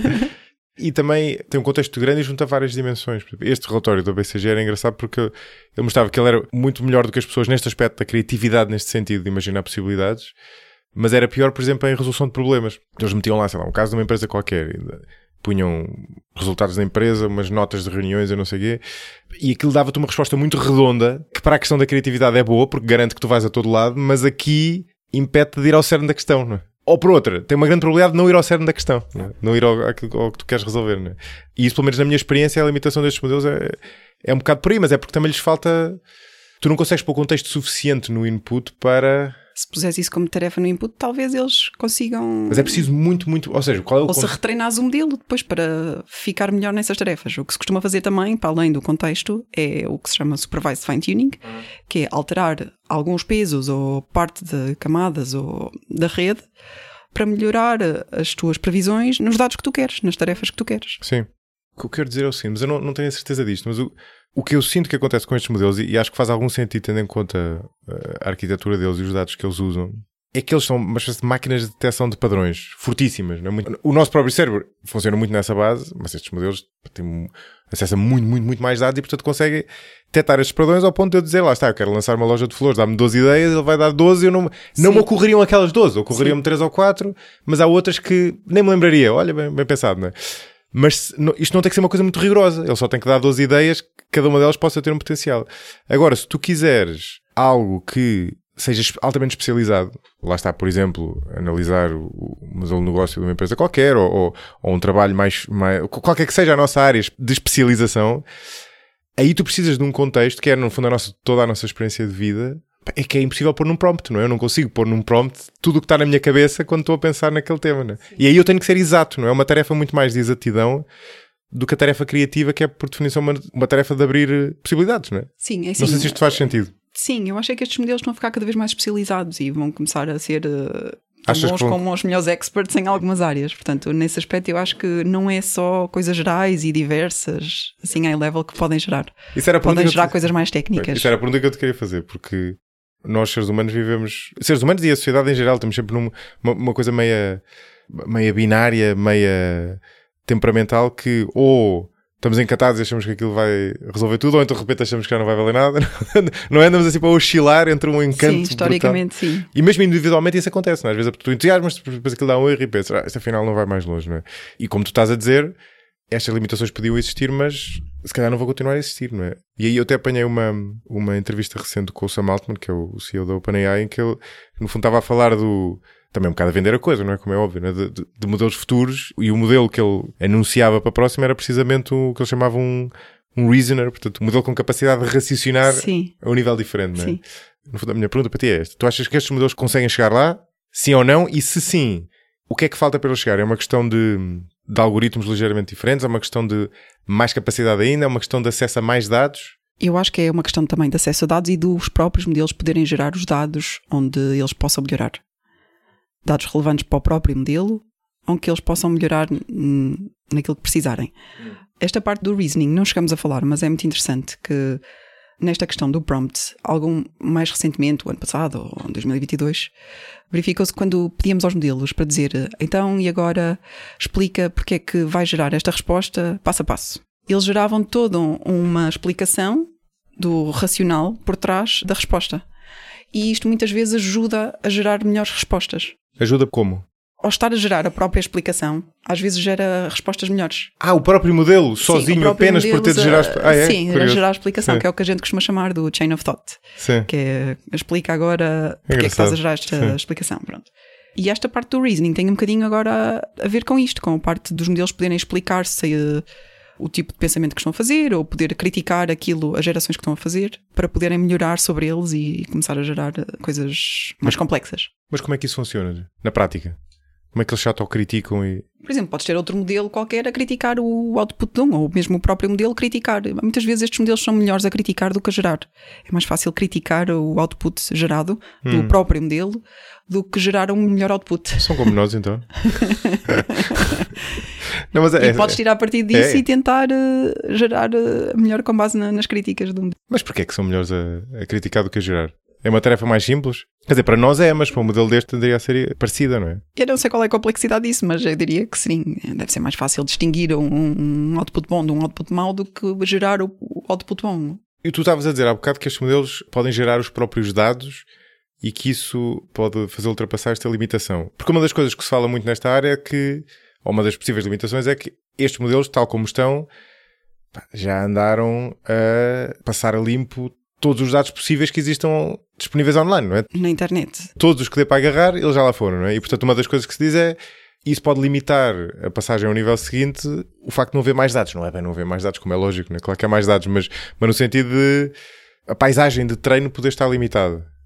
E também tem um contexto grande e junta várias dimensões. Este relatório da B C G era engraçado porque ele mostrava que ele era muito melhor do que as pessoas neste aspecto da criatividade, neste sentido de imaginar possibilidades, mas era pior, por exemplo, em resolução de problemas. Eles metiam lá, sei lá, um caso de uma empresa qualquer... punham resultados da empresa, umas notas de reuniões, eu não sei o quê, e aquilo dava-te uma resposta muito redonda, que para a questão da criatividade é boa, porque garante que tu vais a todo lado, mas aqui impede-te de ir ao cerne da questão, não é? Ou por outra, tem uma grande probabilidade de não ir ao cerne da questão, não, é? Não ir ao, ao, ao que tu queres resolver, não é? E isso, pelo menos na minha experiência, a limitação destes modelos é, é um bocado por aí, mas é porque também lhes falta... Tu não consegues pôr contexto suficiente no input para... Se puseres isso como tarefa no input, talvez eles consigam... Mas é preciso muito, muito... Ou seja, qual é o... Ou se retreinares o modelo depois para ficar melhor nessas tarefas. O que se costuma fazer também, para além do contexto, é o que se chama Supervised Fine-Tuning, uhum. que é alterar alguns pesos ou parte de camadas ou da rede para melhorar as tuas previsões nos dados que tu queres, nas tarefas que tu queres. Sim. O que eu quero dizer é o seguinte, mas eu não, não tenho a certeza disto, mas o, o que eu sinto que acontece com estes modelos, e, e acho que faz algum sentido tendo em conta a arquitetura deles e os dados que eles usam, é que eles são uma espécie de máquinas de detecção de padrões fortíssimas. Não é? Muito, o nosso próprio cérebro funciona muito nessa base, mas estes modelos têm acesso a muito, muito, muito mais dados e, portanto, conseguem detectar estes padrões ao ponto de eu dizer, lá está, eu quero lançar uma loja de flores, dá-me doze ideias, ele vai dar doze e eu não, não me ocorreriam aquelas doze, ocorreriam-me três ou quatro, mas há outras que nem me lembraria. Olha, bem, bem pensado, não é? Mas isto não tem que ser uma coisa muito rigorosa. Ele só tem que dar doze ideias, que cada uma delas possa ter um potencial. Agora, se tu quiseres algo que seja altamente especializado, lá está, por exemplo, analisar o modelo de negócio de uma empresa qualquer, ou, ou, ou um trabalho mais, mais... qualquer que seja a nossa área de especialização, aí tu precisas de um contexto que é, no fundo, a nossa, toda a nossa experiência de vida. É que é impossível pôr num prompt, não é? Eu não consigo pôr num prompt tudo o que está na minha cabeça quando estou a pensar naquele tema, não é? E aí eu tenho que ser exato, não é? É uma tarefa muito mais de exatidão do que a tarefa criativa, que é, por definição, uma, uma tarefa de abrir possibilidades, não é? Sim, é assim. Não sei se isto faz sentido. Sim, eu acho que estes modelos vão ficar cada vez mais especializados e vão começar a ser uh, tão bons vão... como os melhores experts em algumas áreas. Portanto, nesse aspecto eu acho que não é só coisas gerais e diversas, assim, high level, que podem gerar. Isso era podem gerar te... coisas mais técnicas. Isso era a pergunta que eu te queria fazer, porque nós, seres humanos, vivemos... Seres humanos e a sociedade em geral, estamos sempre numa uma coisa meia, meia binária, meia temperamental, que ou estamos encatados e achamos que aquilo vai resolver tudo, ou então de repente achamos que já não vai valer nada. Não é? Andamos assim para oscilar entre um encanto. Sim, historicamente brutal. Sim. E mesmo individualmente isso acontece, não é? Às vezes tu entusiasmas, depois aquilo dá um erro e pensas, ah, isto afinal não vai mais longe, não é? E como tu estás a dizer, estas limitações podiam existir, mas se calhar não vão continuar a existir, não é? E aí eu até apanhei uma, uma entrevista recente com o Sam Altman, que é o C E O da OpenAI, em que ele, no fundo, estava a falar do... Também um bocado a vender a coisa, não é? Como é óbvio, né? de, de, de modelos futuros. E o modelo que ele anunciava para a próxima era precisamente o que ele chamava um, um reasoner, portanto, um modelo com capacidade de raciocinar Sim. a um nível diferente, não é? Sim. No fundo, a minha pergunta para ti é esta. Tu achas que estes modelos conseguem chegar lá? Sim ou não? E se sim, o que é que falta para eles chegar? É uma questão de, de algoritmos ligeiramente diferentes? É uma questão de mais capacidade ainda? É uma questão de acesso a mais dados? Eu acho que é uma questão também de acesso a dados e dos próprios modelos poderem gerar os dados onde eles possam melhorar. Dados relevantes para o próprio modelo, onde eles possam melhorar hum, naquilo que precisarem. Hum. Esta parte do reasoning não chegamos a falar, mas é muito interessante que nesta questão do prompt, algum mais recentemente, o ano passado, ou em dois mil e vinte e dois, verificou-se quando pedíamos aos modelos para dizer, então e agora explica porque é que vai gerar esta resposta passo a passo. Eles geravam toda uma explicação do racional por trás da resposta. E isto muitas vezes ajuda a gerar melhores respostas. Ajuda como? Ao estar a gerar a própria explicação, às vezes gera respostas melhores. Ah, o próprio modelo, sozinho, sim, próprio apenas modelo por ter de gerar... Ah, é? Sim, a gerar a explicação, sim. Que é o que a gente costuma chamar do chain of thought. Sim. Que é, explica agora porque é que estás a gerar esta sim. explicação. Pronto. E esta parte do reasoning tem um bocadinho agora a, a ver com isto, com a parte dos modelos poderem explicar-se uh, o tipo de pensamento que estão a fazer, ou poder criticar aquilo, as gerações que estão a fazer, para poderem melhorar sobre eles e começar a gerar coisas mais mas, complexas. Mas como é que isso funciona na prática? Como é que eles se autocriticam? E... Por exemplo, podes ter outro modelo qualquer a criticar o output de um, ou mesmo o próprio modelo criticar. Muitas vezes estes modelos são melhores a criticar do que a gerar. É mais fácil criticar o output gerado hum. do próprio modelo do que gerar um melhor output. São como nós, então. Não, mas é, e podes tirar a partir disso é. e tentar uh, gerar uh, melhor com base na, nas críticas do modelo. Mas porquê é que são melhores a, a criticar do que a gerar? É uma tarefa mais simples? Quer dizer, para nós é, mas para um modelo deste tenderia a ser parecida, não é? Eu não sei qual é a complexidade disso, mas eu diria que sim. Deve ser mais fácil distinguir um, um output bom de um output mau do que gerar o, o output bom. E tu estavas a dizer há bocado que estes modelos podem gerar os próprios dados e que isso pode fazer ultrapassar esta limitação. Porque uma das coisas que se fala muito nesta área é que, ou uma das possíveis limitações é que estes modelos, tal como estão, já andaram a passar a limpo todos os dados possíveis que existam disponíveis online, não é? Na internet. Todos os que dê para agarrar, eles já lá foram, não é? E portanto uma das coisas que se diz é isso pode limitar a passagem ao nível seguinte, o facto de não haver mais dados. Não é bem não haver mais dados, como é lógico, não é? Claro que há mais dados, mas, mas no sentido de a paisagem de treino poder estar limitada.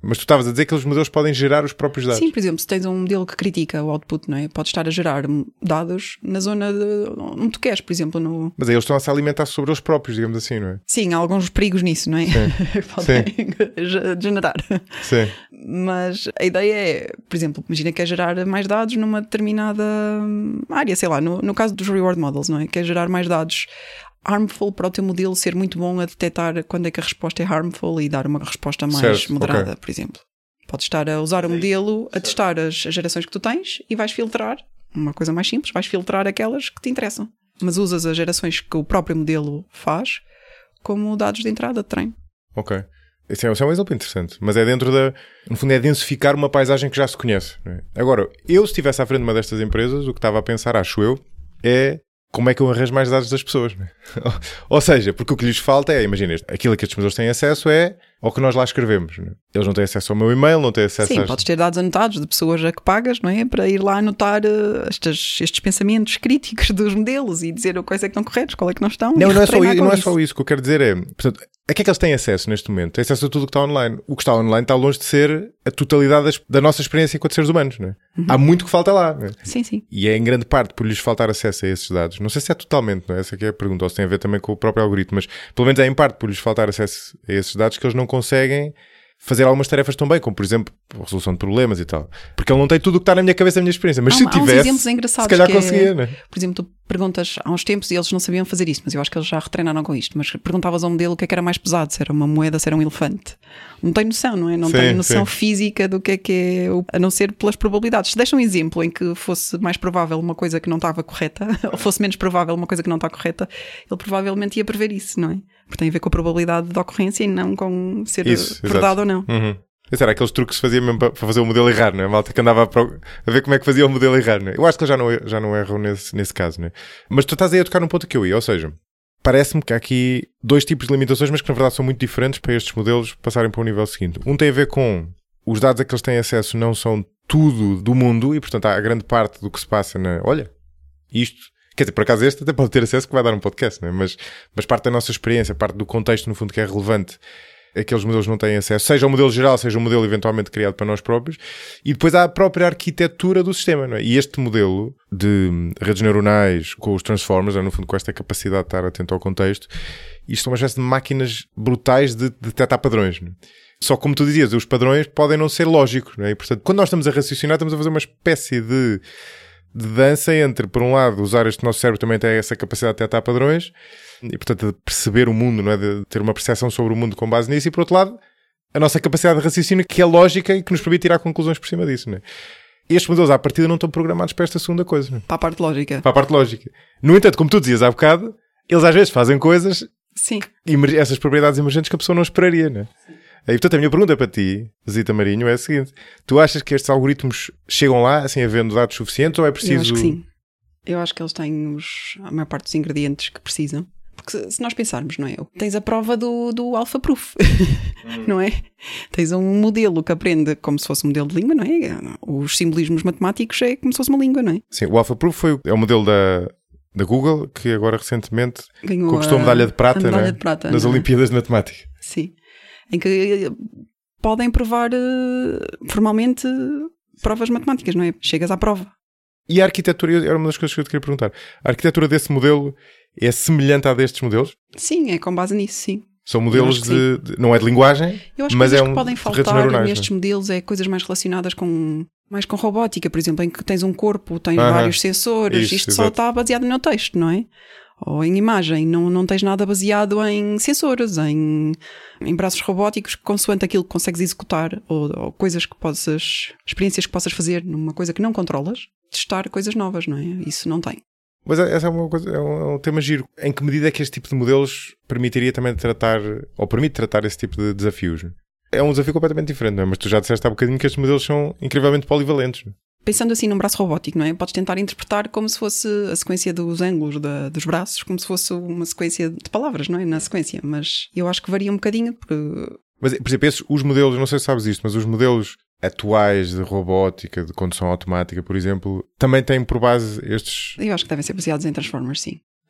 Mas tu estavas a dizer que os modelos podem gerar os próprios dados. Sim, por exemplo, se tens um modelo que critica o output, não é? Pode estar a gerar dados na zona de onde tu queres, por exemplo. No... Mas aí eles estão a se alimentar sobre eles próprios, digamos assim, não é? Sim, há alguns perigos nisso, não é? Podem generar. Sim. Mas a ideia é, por exemplo, imagina que é gerar mais dados numa determinada área, sei lá, no, no caso dos reward models, não é? Que é gerar mais dados harmful para o teu modelo ser muito bom a detectar quando é que a resposta é harmful e dar uma resposta mais certo, moderada, okay. Por exemplo. Podes estar a usar o modelo a testar as, as gerações que tu tens e vais filtrar, uma coisa mais simples, vais filtrar aquelas que te interessam. Mas usas as gerações que o próprio modelo faz como dados de entrada de treino. Ok. Esse é, esse é um exemplo interessante, mas é dentro da... No fundo é densificar uma paisagem que já se conhece. Não é? Agora, eu se estivesse à frente de uma destas empresas, o que estava a pensar, acho eu, é... como é que eu arranjo mais dados das pessoas? Né? Ou seja, porque o que lhes falta é, imagina, aquilo que estes pessoas têm acesso é ao que nós lá escrevemos. Né? Eles não têm acesso ao meu e-mail, não têm acesso Sim, às... podes ter dados anotados de pessoas a que pagas, não é? Para ir lá anotar uh, estes, estes pensamentos críticos dos modelos e dizer quais é que estão corretos, qual é que não estão. Não, não é, só, não é só isso. O que eu quero dizer é, portanto, a que é que eles têm acesso neste momento? Têm acesso a tudo o que está online. O que está online está longe de ser a totalidade das, da nossa experiência enquanto seres humanos. Não é? Uhum. Há muito que falta lá. Não é? Sim, sim. E é em grande parte por lhes faltar acesso a esses dados. Não sei se é totalmente, não é? Essa aqui é a pergunta, ou se tem a ver também com o próprio algoritmo, mas pelo menos é em parte por lhes faltar acesso a esses dados que eles não conseguem fazer algumas tarefas tão bem, como por exemplo a resolução de problemas e tal. Porque ele não tem tudo o que está na minha cabeça, na minha experiência. Mas há, se tivesse, há uns exemplos engraçados, se calhar que conseguia, é, né? Por exemplo, tu perguntas há uns tempos e eles não sabiam fazer isto, mas eu acho que eles já retreinaram com isto. Mas perguntavas ao modelo o que é que era mais pesado, se era uma moeda, se era um elefante. Não tem noção, não é? Não sim, tem noção sim. física do que é que é, a não ser pelas probabilidades. Se deixa um exemplo em que fosse mais provável uma coisa que não estava correta, ou fosse menos provável uma coisa que não está correta, ele provavelmente ia prever isso, não é? Porque tem a ver com a probabilidade de ocorrência e não com ser isso, verdade exato. Ou não. Uhum. Esse era aqueles truques que se fazia mesmo para fazer o modelo errar, não é? A malta que andava a, pro... a ver como é que fazia o modelo errar, não é? Eu acho que eles já não, já não erram nesse, nesse caso, não é? Mas tu estás aí a tocar num ponto que eu ia, ou seja, parece-me que há aqui dois tipos de limitações, mas que na verdade são muito diferentes para estes modelos passarem para o nível seguinte. Um tem a ver com os dados a que eles têm acesso não são tudo do mundo e, portanto, há a grande parte do que se passa na... Olha, isto... Quer dizer, por acaso este até pode ter acesso que vai dar um podcast, não é? Mas, mas parte da nossa experiência, parte do contexto, no fundo, que é relevante, aqueles modelos não têm acesso, seja o modelo geral, seja o modelo eventualmente criado para nós próprios, e depois há a própria arquitetura do sistema, não é? E este modelo de redes neuronais com os transformers, no fundo com esta capacidade de estar atento ao contexto, isto é uma espécie de máquinas brutais de detectar padrões, não é? Só como tu dizias, os padrões podem não ser lógicos, não é? E, portanto, quando nós estamos a raciocinar, estamos a fazer uma espécie de, de dança entre, por um lado, usar este nosso cérebro também tem essa capacidade de detectar padrões, e portanto de perceber o mundo, não é? De ter uma percepção sobre o mundo com base nisso, e por outro lado a nossa capacidade de raciocínio que é lógica e que nos permite tirar conclusões por cima disso, não é? Estes modelos à partida não estão programados para esta segunda coisa, não é? Para a parte lógica. Para a parte lógica. No entanto, como tu dizias há bocado, eles às vezes fazem coisas, sim, essas propriedades emergentes que a pessoa não esperaria, não é? Sim. E portanto a minha pergunta para ti, Zita Marinho, é a seguinte: tu achas que estes algoritmos chegam lá assim havendo dados suficientes ou é preciso... Eu acho que sim. Eu acho que eles têm os, a maior parte dos ingredientes que precisam. Porque se nós pensarmos, não é? Tens a prova do, do Alpha Proof, não é? Tens um modelo que aprende como se fosse um modelo de língua, não é? Os simbolismos matemáticos é como se fosse uma língua, não é? Sim, o Alpha Proof foi, é o modelo da, da Google que agora recentemente ganhou conquistou a medalha de prata, medalha não é? de prata, nas não é? Olimpíadas de Matemática. Sim, em que podem provar uh, formalmente provas matemáticas, não é? Chegas à prova. E a arquitetura, era uma das coisas que eu te queria perguntar, a arquitetura desse modelo é semelhante à destes modelos? Sim, é com base nisso, sim. São modelos de, de... Não é de linguagem, eu acho mas que é um que podem faltar nestes né? modelos é coisas mais relacionadas com... mais com robótica, por exemplo, em que tens um corpo, tens uh-huh. vários sensores, Isso, isto exato. Só está baseado no texto, não é? Ou em imagem, não, não tens nada baseado em sensores, em, em braços robóticos, consoante aquilo que consegues executar, ou, ou coisas que possas, experiências que possas fazer numa coisa que não controlas, testar coisas novas, não é? Isso não tem. Mas essa é, uma coisa, é, um, é um tema giro. Em que medida é que este tipo de modelos permitiria também tratar, ou permite tratar esse tipo de desafios? É um desafio completamente diferente, não é? Mas tu já disseste há bocadinho que estes modelos são incrivelmente polivalentes. Pensando assim num braço robótico, não é? Podes tentar interpretar como se fosse a sequência dos ângulos da, dos braços, como se fosse uma sequência de palavras, não é? Na sequência, mas eu acho que varia um bocadinho, porque... Mas, por exemplo, esses, os modelos, não sei se sabes isto, mas os modelos atuais de robótica, de condução automática, por exemplo, também têm por base estes... Eu acho que devem ser baseados em Transformers, sim.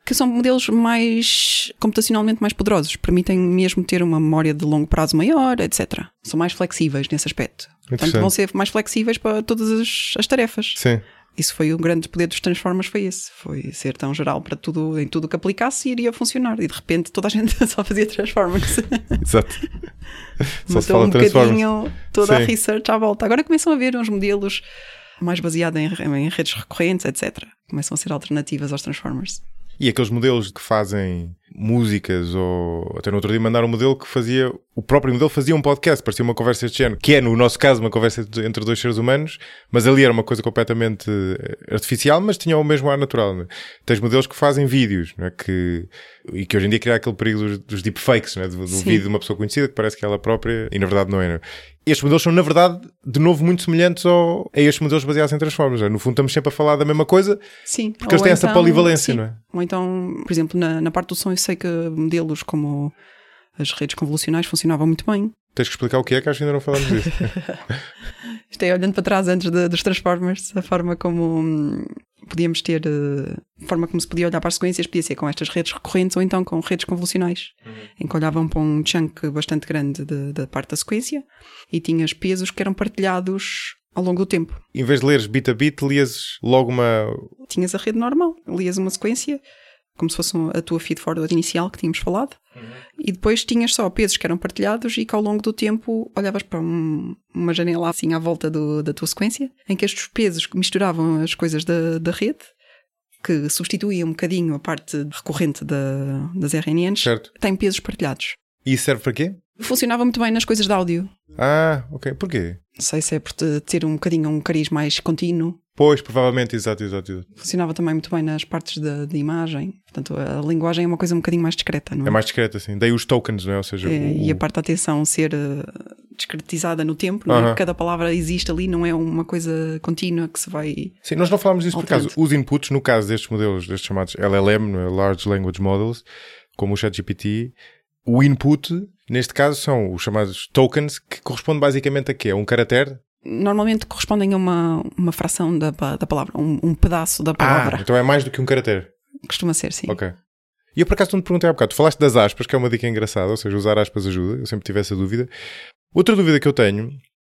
Que são modelos mais computacionalmente mais poderosos, permitem mesmo ter uma memória de longo prazo maior, etcétera. São mais flexíveis nesse aspecto. Portanto, vão ser mais flexíveis para todas as, as tarefas. Sim. Isso foi o grande poder dos Transformers, foi esse. Foi ser tão geral para tudo, em tudo que aplicasse iria funcionar. E de repente toda a gente só fazia Transformers. Exato. Só se Matou fala um Transformers. bocadinho toda Sim. a research à volta. Agora começam a ver uns modelos mais baseados em, em redes recorrentes, etcétera. Começam a ser alternativas aos Transformers. E aqueles modelos que fazem músicas, ou até no outro dia mandaram um modelo que fazia, o próprio modelo fazia um podcast, parecia uma conversa deste género, que é no nosso caso uma conversa entre dois seres humanos, mas ali era uma coisa completamente artificial, mas tinha o mesmo ar natural, né? Tens modelos que fazem vídeos, né? que, e que hoje em dia cria aquele perigo dos, dos deepfakes, né? do, do vídeo de uma pessoa conhecida que parece que é ela própria e na verdade não é, né? Estes modelos são, na verdade, de novo, muito semelhantes ao, a estes modelos baseados em Transformers. Né? No fundo, estamos sempre a falar da mesma coisa, sim. Porque eles têm então, essa polivalência, sim. não é? Ou então, por exemplo, na, na parte do som, eu sei que modelos como as redes convolucionais funcionavam muito bem. Tens que explicar o que é, que acho que ainda não falamos disso. Isto é, olhando para trás antes de, dos Transformers, a forma como hum, podíamos ter, uh, a forma como se podia olhar para as sequências podia ser com estas redes recorrentes ou então com redes convolucionais, uhum. em que olhavam para um chunk bastante grande de, da parte da sequência e tinhas pesos que eram partilhados ao longo do tempo. Em vez de leres bit a bit, lias logo uma... Tinhas a rede normal, lias uma sequência, como se fosse a tua feed-forward inicial que tínhamos falado, uhum. e depois tinhas só pesos que eram partilhados e que ao longo do tempo olhavas para um, uma janela assim à volta do, da tua sequência, em que estes pesos misturavam as coisas da, da rede, que substituía um bocadinho a parte recorrente da, das R N Ns, certo. Tem pesos partilhados. E isso serve para quê? Funcionava muito bem nas coisas de áudio. Ah, ok. Porquê? Não sei se é por ter um bocadinho um cariz mais contínuo. Pois, provavelmente, exato, exato, exato. Funcionava também muito bem nas partes da, da imagem. Portanto, a linguagem é uma coisa um bocadinho mais discreta, não é? É mais discreta, sim. Daí os tokens, não é? Ou seja, é, o... E a parte da atenção ser uh, discretizada no tempo, não é? Uh-huh. Cada palavra existe ali, não é uma coisa contínua que se vai... Sim, nós não falámos disso alterando. Por acaso. Os inputs, no caso destes modelos, destes chamados L L M, não é? Large Language Models, como o ChatGPT, o input, neste caso, são os chamados tokens, que correspondem basicamente a quê? A um caractere? Normalmente correspondem a uma, uma fração da, da palavra, um, um pedaço da palavra. Ah, então é mais do que um caractere. Costuma ser, sim. Ok. E eu por acaso não te perguntei há bocado, tu falaste das aspas, que é uma dica engraçada, ou seja, usar aspas ajuda, eu sempre tive essa dúvida. Outra dúvida que eu tenho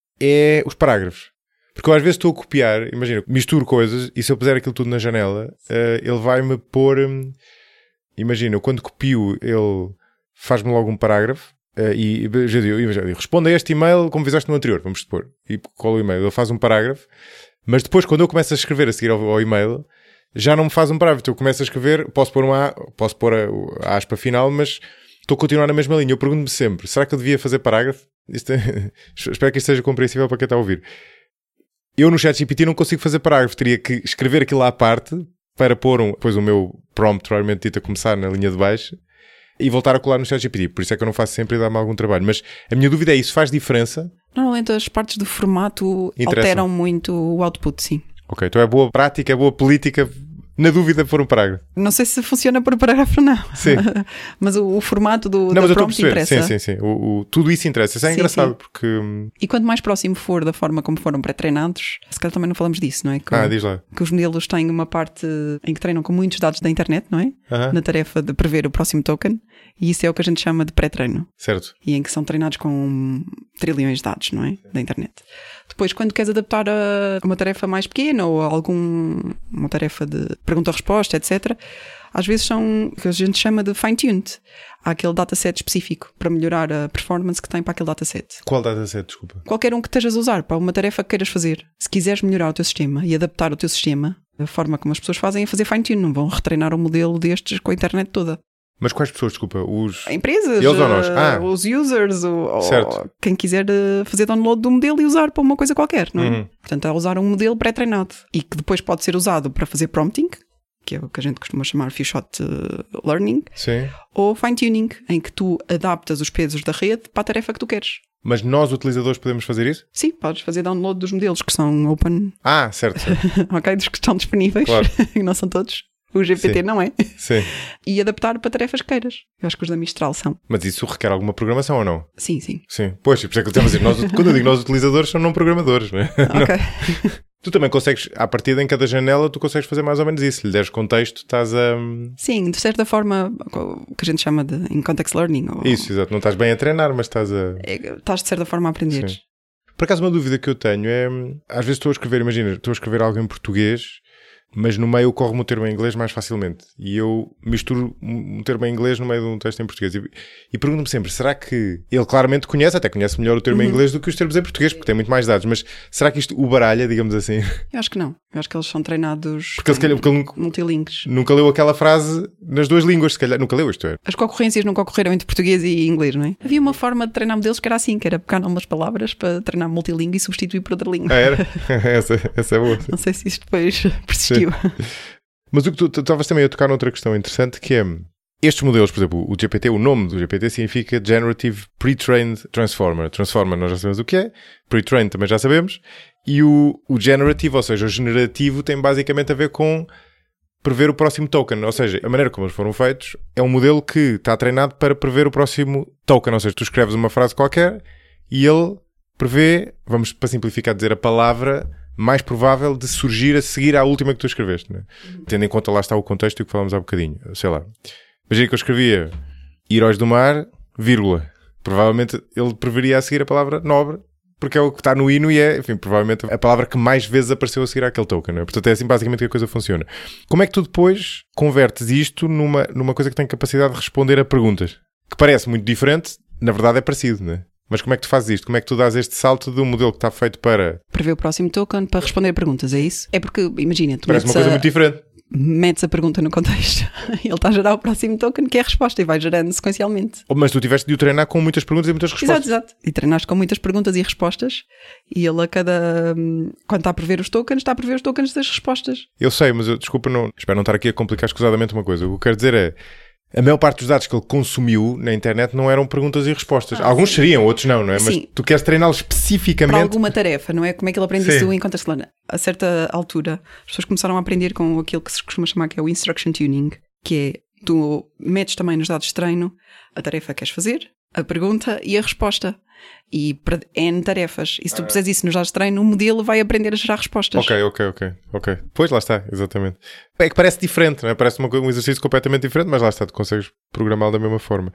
é os parágrafos. Porque eu às vezes estou a copiar, imagina, misturo coisas e se eu puser aquilo tudo na janela, uh, ele vai-me pôr... Um, imagina, eu quando copio, ele faz-me logo um parágrafo. Uh, e já digo, já digo, responda a este e-mail como fizeste no anterior, vamos supor, e colo o e-mail, ele faz um parágrafo, mas depois quando eu começo a escrever a seguir ao, ao e-mail, já não me faz um parágrafo, eu começo a escrever, posso pôr, uma, posso pôr a, a aspa final, mas estou a continuar na mesma linha. Eu pergunto-me sempre, será que eu devia fazer parágrafo? Isto é, espero que isto seja compreensível para quem está a ouvir. Eu no ChatGPT não consigo fazer parágrafo, teria que escrever aquilo à parte para pôr um, depois o meu prompt, provavelmente dito, a começar na linha de baixo e voltar a colar no ChatGPT. Por isso é que eu não faço sempre e dá-me algum trabalho. Mas a minha dúvida é, isso faz diferença? Normalmente as partes do formato alteram muito o output, sim. Ok, então é boa prática, é boa política, na dúvida por um parágrafo. Não sei se funciona por parágrafo ou não. Sim. Mas o, o formato do não, da mas prompt interessa. Sim, sim, sim. O, o, tudo isso interessa. Isso é sim, engraçado, sim. Porque... E quanto mais próximo for da forma como foram pré-treinados, se calhar também não falamos disso, não é? Que, ah, diz lá. Que os modelos têm uma parte em que treinam com muitos dados da internet, não é? Uh-huh. Na tarefa de prever o próximo token. E isso é o que a gente chama de pré-treino. Certo. E em que são treinados com trilhões de dados, não é? Da internet. Depois, quando queres adaptar a uma tarefa mais pequena ou a algum, uma tarefa de pergunta-resposta, etcétera, às vezes são o que a gente chama de fine-tuned. Há aquele dataset específico para melhorar a performance que tem para aquele dataset. Qual dataset, desculpa? Qualquer um que estejas a usar para uma tarefa que queiras fazer. Se quiseres melhorar o teu sistema e adaptar o teu sistema, a forma como as pessoas fazem é fazer fine-tune. Não vão retreinar um modelo destes com a internet toda. Mas quais pessoas, desculpa? Os... Empresas, eles ou nós? Ah. Os users, ou, certo. Ou quem quiser fazer download do modelo e usar para uma coisa qualquer, não é? Uhum. Portanto, é usar um modelo pré-treinado e que depois pode ser usado para fazer prompting, que é o que a gente costuma chamar few-shot learning, sim. Ou fine-tuning, em que tu adaptas os pesos da rede para a tarefa que tu queres. Mas nós, utilizadores, podemos fazer isso? Sim, podes fazer download dos modelos que são open. Ah, certo, certo. Ok, dos que estão disponíveis, claro. Que não são todos. O G P T sim. Não é? Sim. E adaptar para tarefas que queiras. Eu acho que os da Mistral são. Mas isso requer alguma programação ou não? Sim, sim. Sim. Pois, por isso é que eu estava a dizer, nós, quando eu digo nós utilizadores, são não programadores, não é? Ok. Tu também consegues, à partida em cada janela, tu consegues fazer mais ou menos isso. Se lhe deres contexto, estás a... Sim, de certa forma, o que a gente chama de in context learning. Ou... Isso, exato. Não estás bem a treinar, mas estás a... É, estás de certa forma a aprender. Sim. Por acaso, uma dúvida que eu tenho é... Às vezes estou a escrever, imagina, estou a escrever algo em português, mas no meio ocorre-me o termo em inglês mais facilmente. E eu misturo um termo em inglês no meio de um texto em português. E, e pergunto-me sempre, será que ele claramente conhece, até conhece melhor o termo uhum. em inglês do que os termos em português, porque tem muito mais dados. Mas será que isto o baralha, digamos assim? Eu acho que não. Eu acho que eles são treinados porque ele, se calhar, porque ele nunca, multilingues. Nunca leu aquela frase nas duas línguas, se calhar. Nunca leu isto, é? As concorrências nunca ocorreram entre português e inglês, não é? Havia uma forma de treinar modelos que era assim, que era pegar umas palavras para treinar multilingue e substituir por outra língua. Ah, era? essa, essa é boa. Não sei se isto depois persistiu. Sim. Mas o que tu estavas também a tocar noutra questão interessante, que é estes modelos, por exemplo, o G P T, o nome do G P T significa Generative Pre-Trained Transformer. Transformer nós já sabemos o que é, Pre-Trained também já sabemos, e o, o Generative, ou seja, o generativo, tem basicamente a ver com prever o próximo token, ou seja, a maneira como eles foram feitos é um modelo que está treinado para prever o próximo token, ou seja, tu escreves uma frase qualquer e ele prevê, vamos para simplificar dizer a palavra mais provável de surgir a seguir à última que tu escreveste, né? Tendo em conta lá está o contexto e o que falámos há bocadinho, sei lá, imagina que eu escrevia Heróis do Mar, vírgula, provavelmente ele preveria a seguir a palavra nobre, porque é o que está no hino e é, enfim, provavelmente a palavra que mais vezes apareceu a seguir àquele token, não é? Portanto é assim basicamente que a coisa funciona. Como é que tu depois convertes isto numa, numa coisa que tem capacidade de responder a perguntas? Que parece muito diferente, na verdade é parecido, não é? Mas como é que tu fazes isto? Como é que tu dás este salto de um modelo que está feito para... Prever o próximo token para responder a perguntas, é isso? É porque, imagina, tu parece uma coisa a... muito diferente. metes a pergunta no contexto. Ele está a gerar o próximo token que é a resposta e vai gerando sequencialmente. Mas tu tiveste de o treinar com muitas perguntas e muitas respostas. Exato, exato. E treinaste com muitas perguntas e respostas e ele a cada... Quando está a prever os tokens, está a prever os tokens das respostas. Eu sei, mas eu, desculpa, não... espero não estar aqui a complicar escusadamente uma coisa. O que eu quero dizer é... A maior parte dos dados que ele consumiu na internet não eram perguntas e respostas. Ah, Alguns sim. seriam, outros não, não é? Sim. Mas tu queres treiná-lo especificamente... Para alguma tarefa, não é? Como é que ele aprende sim. isso em contexto learning? A certa altura, as pessoas começaram a aprender com aquilo que se costuma chamar que é o instruction tuning, que é, tu metes também nos dados de treino a tarefa que queres fazer, a pergunta e a resposta. E para N tarefas. E se tu puseres isso nos dados de treino, o modelo vai aprender a gerar respostas. Ok, ok, ok. ok. Pois, lá está, exatamente. É que parece diferente, não é? Parece uma, um exercício completamente diferente, mas lá está, tu consegues programá-lo da mesma forma.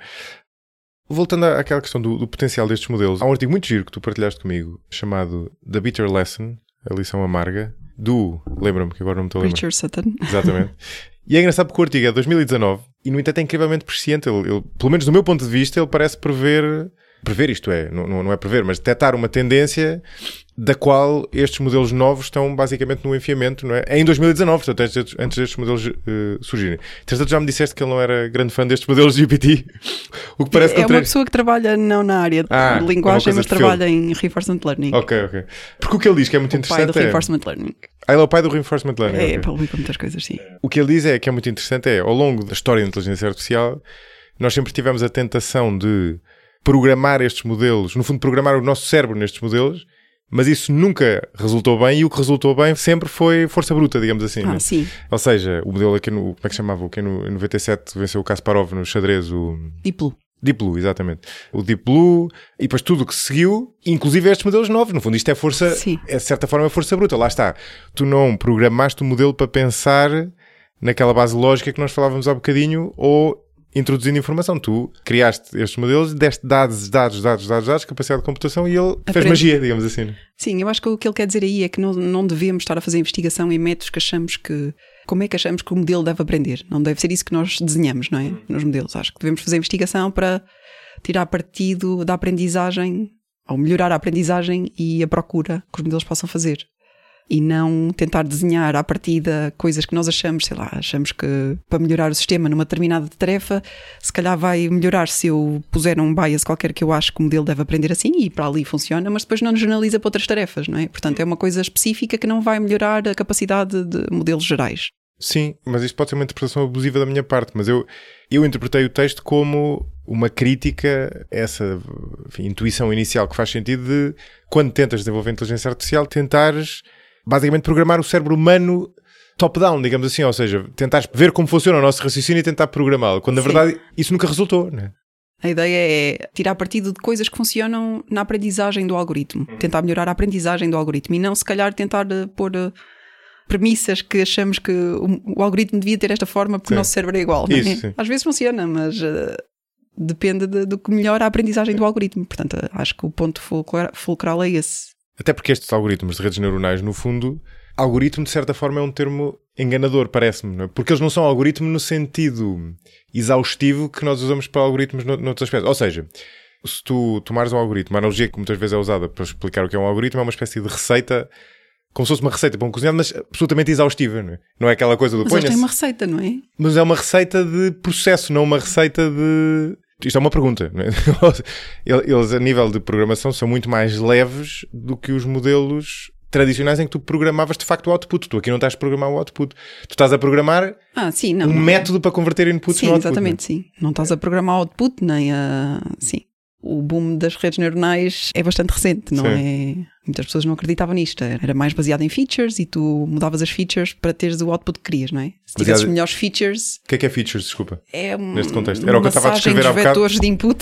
Voltando àquela questão do, do potencial destes modelos, há um artigo muito giro que tu partilhaste comigo, chamado The Bitter Lesson, a lição amarga, do... Lembra-me, que agora não me estou a lembrar. Richard Sutton. Exatamente. E é engraçado porque o artigo é de dois mil e dezanove e, no entanto, é incrivelmente presciente. Ele, ele, pelo menos do meu ponto de vista, ele parece prever... Prever isto é, não, não é prever, mas detectar uma tendência da qual estes modelos novos estão basicamente no enfiamento, não é? É em dois mil e dezanove, portanto, antes, antes destes modelos uh, surgirem. Entretanto, já me disseste que ele não era grande fã destes modelos de G P T. O que parece é contra... uma pessoa que trabalha não na área de ah, linguagem, mas trabalha em Reinforcement Learning. Ok, ok. Porque o que ele diz que é muito o interessante pai do é... Reinforcement Learning. Ah, ele é o pai do Reinforcement Learning. É, okay. publica muitas coisas, sim. O que ele diz é que é muito interessante é, ao longo da história da inteligência artificial, nós sempre tivemos a tentação de programar estes modelos, no fundo programar o nosso cérebro nestes modelos, mas isso nunca resultou bem e o que resultou bem sempre foi força bruta, digamos assim. Ah, né? sim. Ou seja, o modelo aqui no, como é que chamava? O que no, em noventa e sete venceu o Kasparov no xadrez, o... Deep Blue. Deep Blue, exatamente. O Deep Blue e depois tudo o que seguiu, inclusive estes modelos novos. No fundo isto é força, sim. é de certa forma força bruta. Lá está. Tu não programaste o modelo para pensar naquela base lógica que nós falávamos há bocadinho ou introduzindo informação. Tu criaste estes modelos, deste dados, dados, dados, dados, dados, capacidade de computação e ele Aprende. fez magia, digamos assim. Sim, eu acho que o que ele quer dizer aí é que não, não devemos estar a fazer investigação em métodos que achamos que... Como é que achamos que o modelo deve aprender? Não deve ser isso que nós desenhamos, não é? Nos modelos. Acho que devemos fazer investigação para tirar partido da aprendizagem ou melhorar a aprendizagem e a procura que os modelos possam fazer. E não tentar desenhar à partida coisas que nós achamos, sei lá, achamos que para melhorar o sistema numa determinada tarefa, se calhar vai melhorar se eu puser um bias qualquer que eu acho que o modelo deve aprender assim e para ali funciona, mas depois não generaliza para outras tarefas, não é? Portanto, é uma coisa específica que não vai melhorar a capacidade de modelos gerais. Sim, mas isto pode ser uma interpretação abusiva da minha parte, mas eu, eu interpretei o texto como uma crítica a essa enfim, intuição inicial que faz sentido de, quando tentas desenvolver inteligência artificial, tentares basicamente programar o cérebro humano top-down, digamos assim, ou seja, tentar ver como funciona o nosso raciocínio e tentar programá-lo, quando na Sim. verdade isso nunca resultou, não é? A ideia é tirar partido de coisas que funcionam na aprendizagem do algoritmo. Uhum. Tentar melhorar a aprendizagem do algoritmo e não, se calhar, tentar uh, pôr uh, premissas que achamos que o, o algoritmo devia ter esta forma porque sim. o nosso cérebro é igual. Isso, não é? Às vezes funciona, mas uh, depende de, do que melhora a aprendizagem sim. do algoritmo. Portanto, uh, acho que o ponto fulcral é esse. Até porque estes algoritmos de redes neuronais, no fundo, algoritmo, de certa forma, é um termo enganador, parece-me, não é? Porque eles não são algoritmo no sentido exaustivo que nós usamos para algoritmos noutros aspectos. Ou seja, se tu tomares um algoritmo, a analogia que muitas vezes é usada para explicar o que é um algoritmo é uma espécie de receita, como se fosse uma receita para um cozinhado, mas absolutamente exaustiva, não é? Não é aquela coisa do... Mas eles têm uma receita, não é? Mas é uma receita de processo, não uma receita de... Isto é uma pergunta, não é? Eles, a nível de programação, são muito mais leves do que os modelos tradicionais em que tu programavas de facto o output. Tu aqui não estás a programar o output. Tu estás a programar ah, sim, não, um não. método para converter inputs sim, no output. Exatamente, sim. Não estás a programar o output, nem a... Sim. O boom das redes neuronais é bastante recente, não sim. é? Muitas pessoas não acreditavam nisto. Era mais baseado em features e tu mudavas as features para teres o output que querias, não é? Se tivesses baseado... melhores features... O que é que é features, desculpa? É um... Neste contexto. Era o que eu estava a descrever há bocado. vetores de input.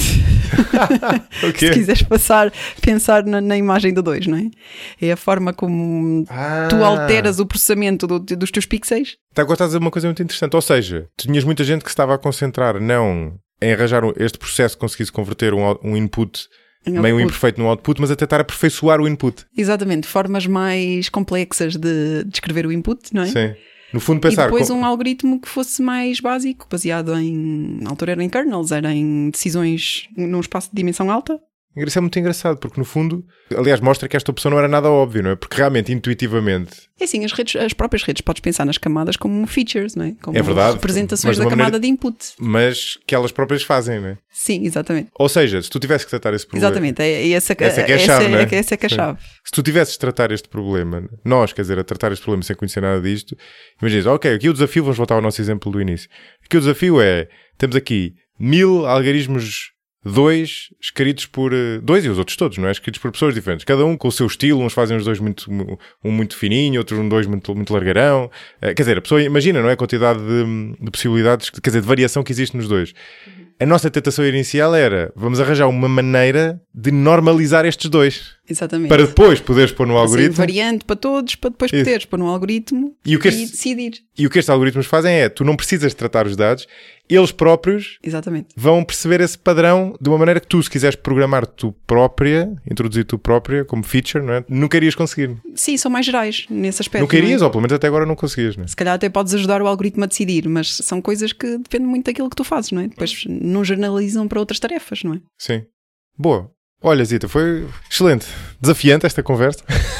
Se quiseres passar, pensar na, na imagem do dois, não é? É a forma como ah. tu alteras o processamento do, dos teus pixels. Está agora estás a dizer uma coisa muito interessante. Ou seja, tinhas muita gente que se estava a concentrar não em arranjar este processo que conseguisse converter um, um input... meio imperfeito no output, mas a tentar aperfeiçoar o input. Exatamente, formas mais complexas de descrever o input, não é? Sim. No fundo pensar... E depois com... um algoritmo que fosse mais básico, baseado em... Na altura era em kernels, era em decisões num espaço de dimensão alta. Isso é muito engraçado, porque no fundo... Aliás, mostra que esta opção não era nada óbvio, não é? Porque realmente, intuitivamente... É sim, as, redes, as próprias redes, podes pensar nas camadas como features, não é? Como é verdade, representações da camada maneira... de input. Mas que elas próprias fazem, não é? Sim, exatamente. Ou seja, se tu tivesse que tratar esse problema... Exatamente, é essa, essa é que é a chave, não é? é essa é que é a chave. Se tu tivesses de tratar este problema, nós, quer dizer, a tratar este problema sem conhecer nada disto, imaginas, ok, aqui o desafio, vamos voltar ao nosso exemplo do início. Aqui o desafio é, temos aqui mil algarismos dois escritos por... Dois e os outros todos, não é? Escritos por pessoas diferentes. Cada um com o seu estilo. Uns fazem os dois muito... Um muito fininho, outros um dois muito, muito largarão. Quer dizer, a pessoa imagina, não é? A quantidade de, de possibilidades, quer dizer, de variação que existe nos dois. A nossa tentação inicial era, vamos arranjar uma maneira de normalizar estes dois. Exatamente. Para depois poderes pôr no algoritmo. Assim, variante para todos, para depois Isso. poderes pôr no algoritmo e, o que este, e decidir. E o que estes algoritmos fazem é, tu não precisas tratar os dados, eles próprios Exatamente. vão perceber esse padrão de uma maneira que tu, se quiseres programar tu própria, introduzir tu própria como feature, não é? Nunca irias conseguir. Sim, são mais gerais nesse aspecto. Nunca irias, não é? Ou pelo menos até agora não conseguias, não é? Se calhar até podes ajudar o algoritmo a decidir, mas são coisas que dependem muito daquilo que tu fazes, não é? Depois não generalizam para outras tarefas, não é? Sim. Boa. Olha, Zita, foi excelente. Desafiante esta conversa.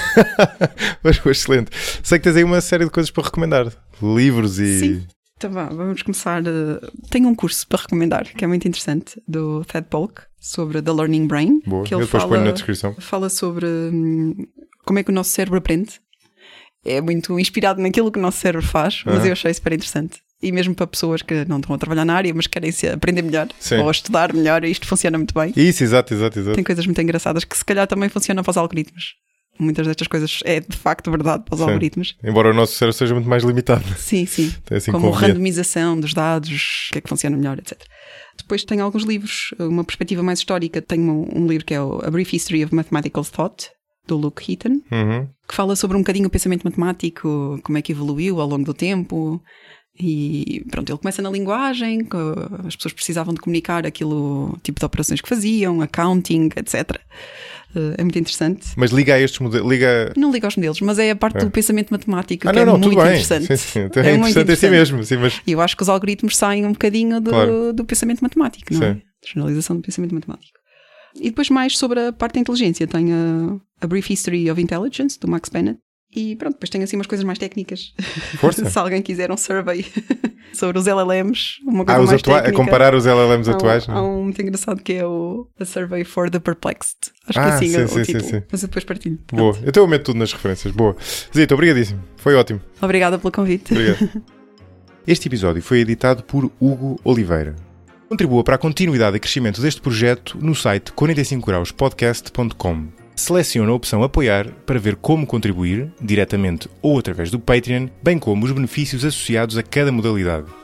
Mas foi excelente. Sei que tens aí uma série de coisas para recomendar. Livros e... Sim. Então vá, vamos começar. Tenho um curso para recomendar, que é muito interessante, do Ted Polk, sobre The Learning Brain. Boa, que ele eu depois fala, ponho na descrição. Fala sobre hum, como é que o nosso cérebro aprende. É muito inspirado naquilo que o nosso cérebro faz, mas uhum. eu achei super interessante. E mesmo para pessoas que não estão a trabalhar na área, mas querem se aprender melhor, Sim. ou a estudar melhor, isto funciona muito bem. Isso, exato, exato, exato. Tem coisas muito engraçadas que se calhar também funcionam para os algoritmos. Muitas destas coisas é de facto verdade para os sim. algoritmos. Embora o nosso cérebro seja muito mais limitado. Sim, sim. Assim como randomização dos dados, o que é que funciona melhor, etcétera. Depois tenho alguns livros, uma perspectiva mais histórica. Tenho um livro que é o A Brief History of Mathematical Thought, do Luke Heaton, uhum. que fala sobre um bocadinho o pensamento matemático, como é que evoluiu ao longo do tempo. E pronto, ele começa na linguagem, que as pessoas precisavam de comunicar aquilo, tipo de operações que faziam, accounting, etcétera. É muito interessante. Mas liga a estes modelos? Liga... Não liga aos modelos, mas é a parte é. do pensamento matemático ah, que não, é não, muito tudo bem. interessante. Sim, sim. É, é interessante, interessante em si mesmo. Sim, mas... E eu acho que os algoritmos saem um bocadinho do, claro. do pensamento matemático, não sim. é? Generalização do pensamento matemático. E depois mais sobre a parte da inteligência. Tenho a, a Brief History of Intelligence, do Max Bennett. E pronto, depois tenho assim umas coisas mais técnicas. Força. Se alguém quiser um survey sobre os L L Ms, uma coisa ah, os mais atua- técnica. A comparar os L L Ms há atuais. Um, há um muito engraçado que é o A Survey for the Perplexed. Acho ah, que assim sim, é sim, o sim, título. sim. Mas eu depois partilho. Boa. Eu tenho medo tudo nas referências. Boa. Zita, obrigadíssimo. Foi ótimo. Obrigada pelo convite. Obrigado. Este episódio foi editado por Hugo Oliveira. Contribua para a continuidade e crescimento deste projeto no site quarenta e cinco graus podcast ponto com. Selecione a opção Apoiar para ver como contribuir, diretamente ou através do Patreon, bem como os benefícios associados a cada modalidade.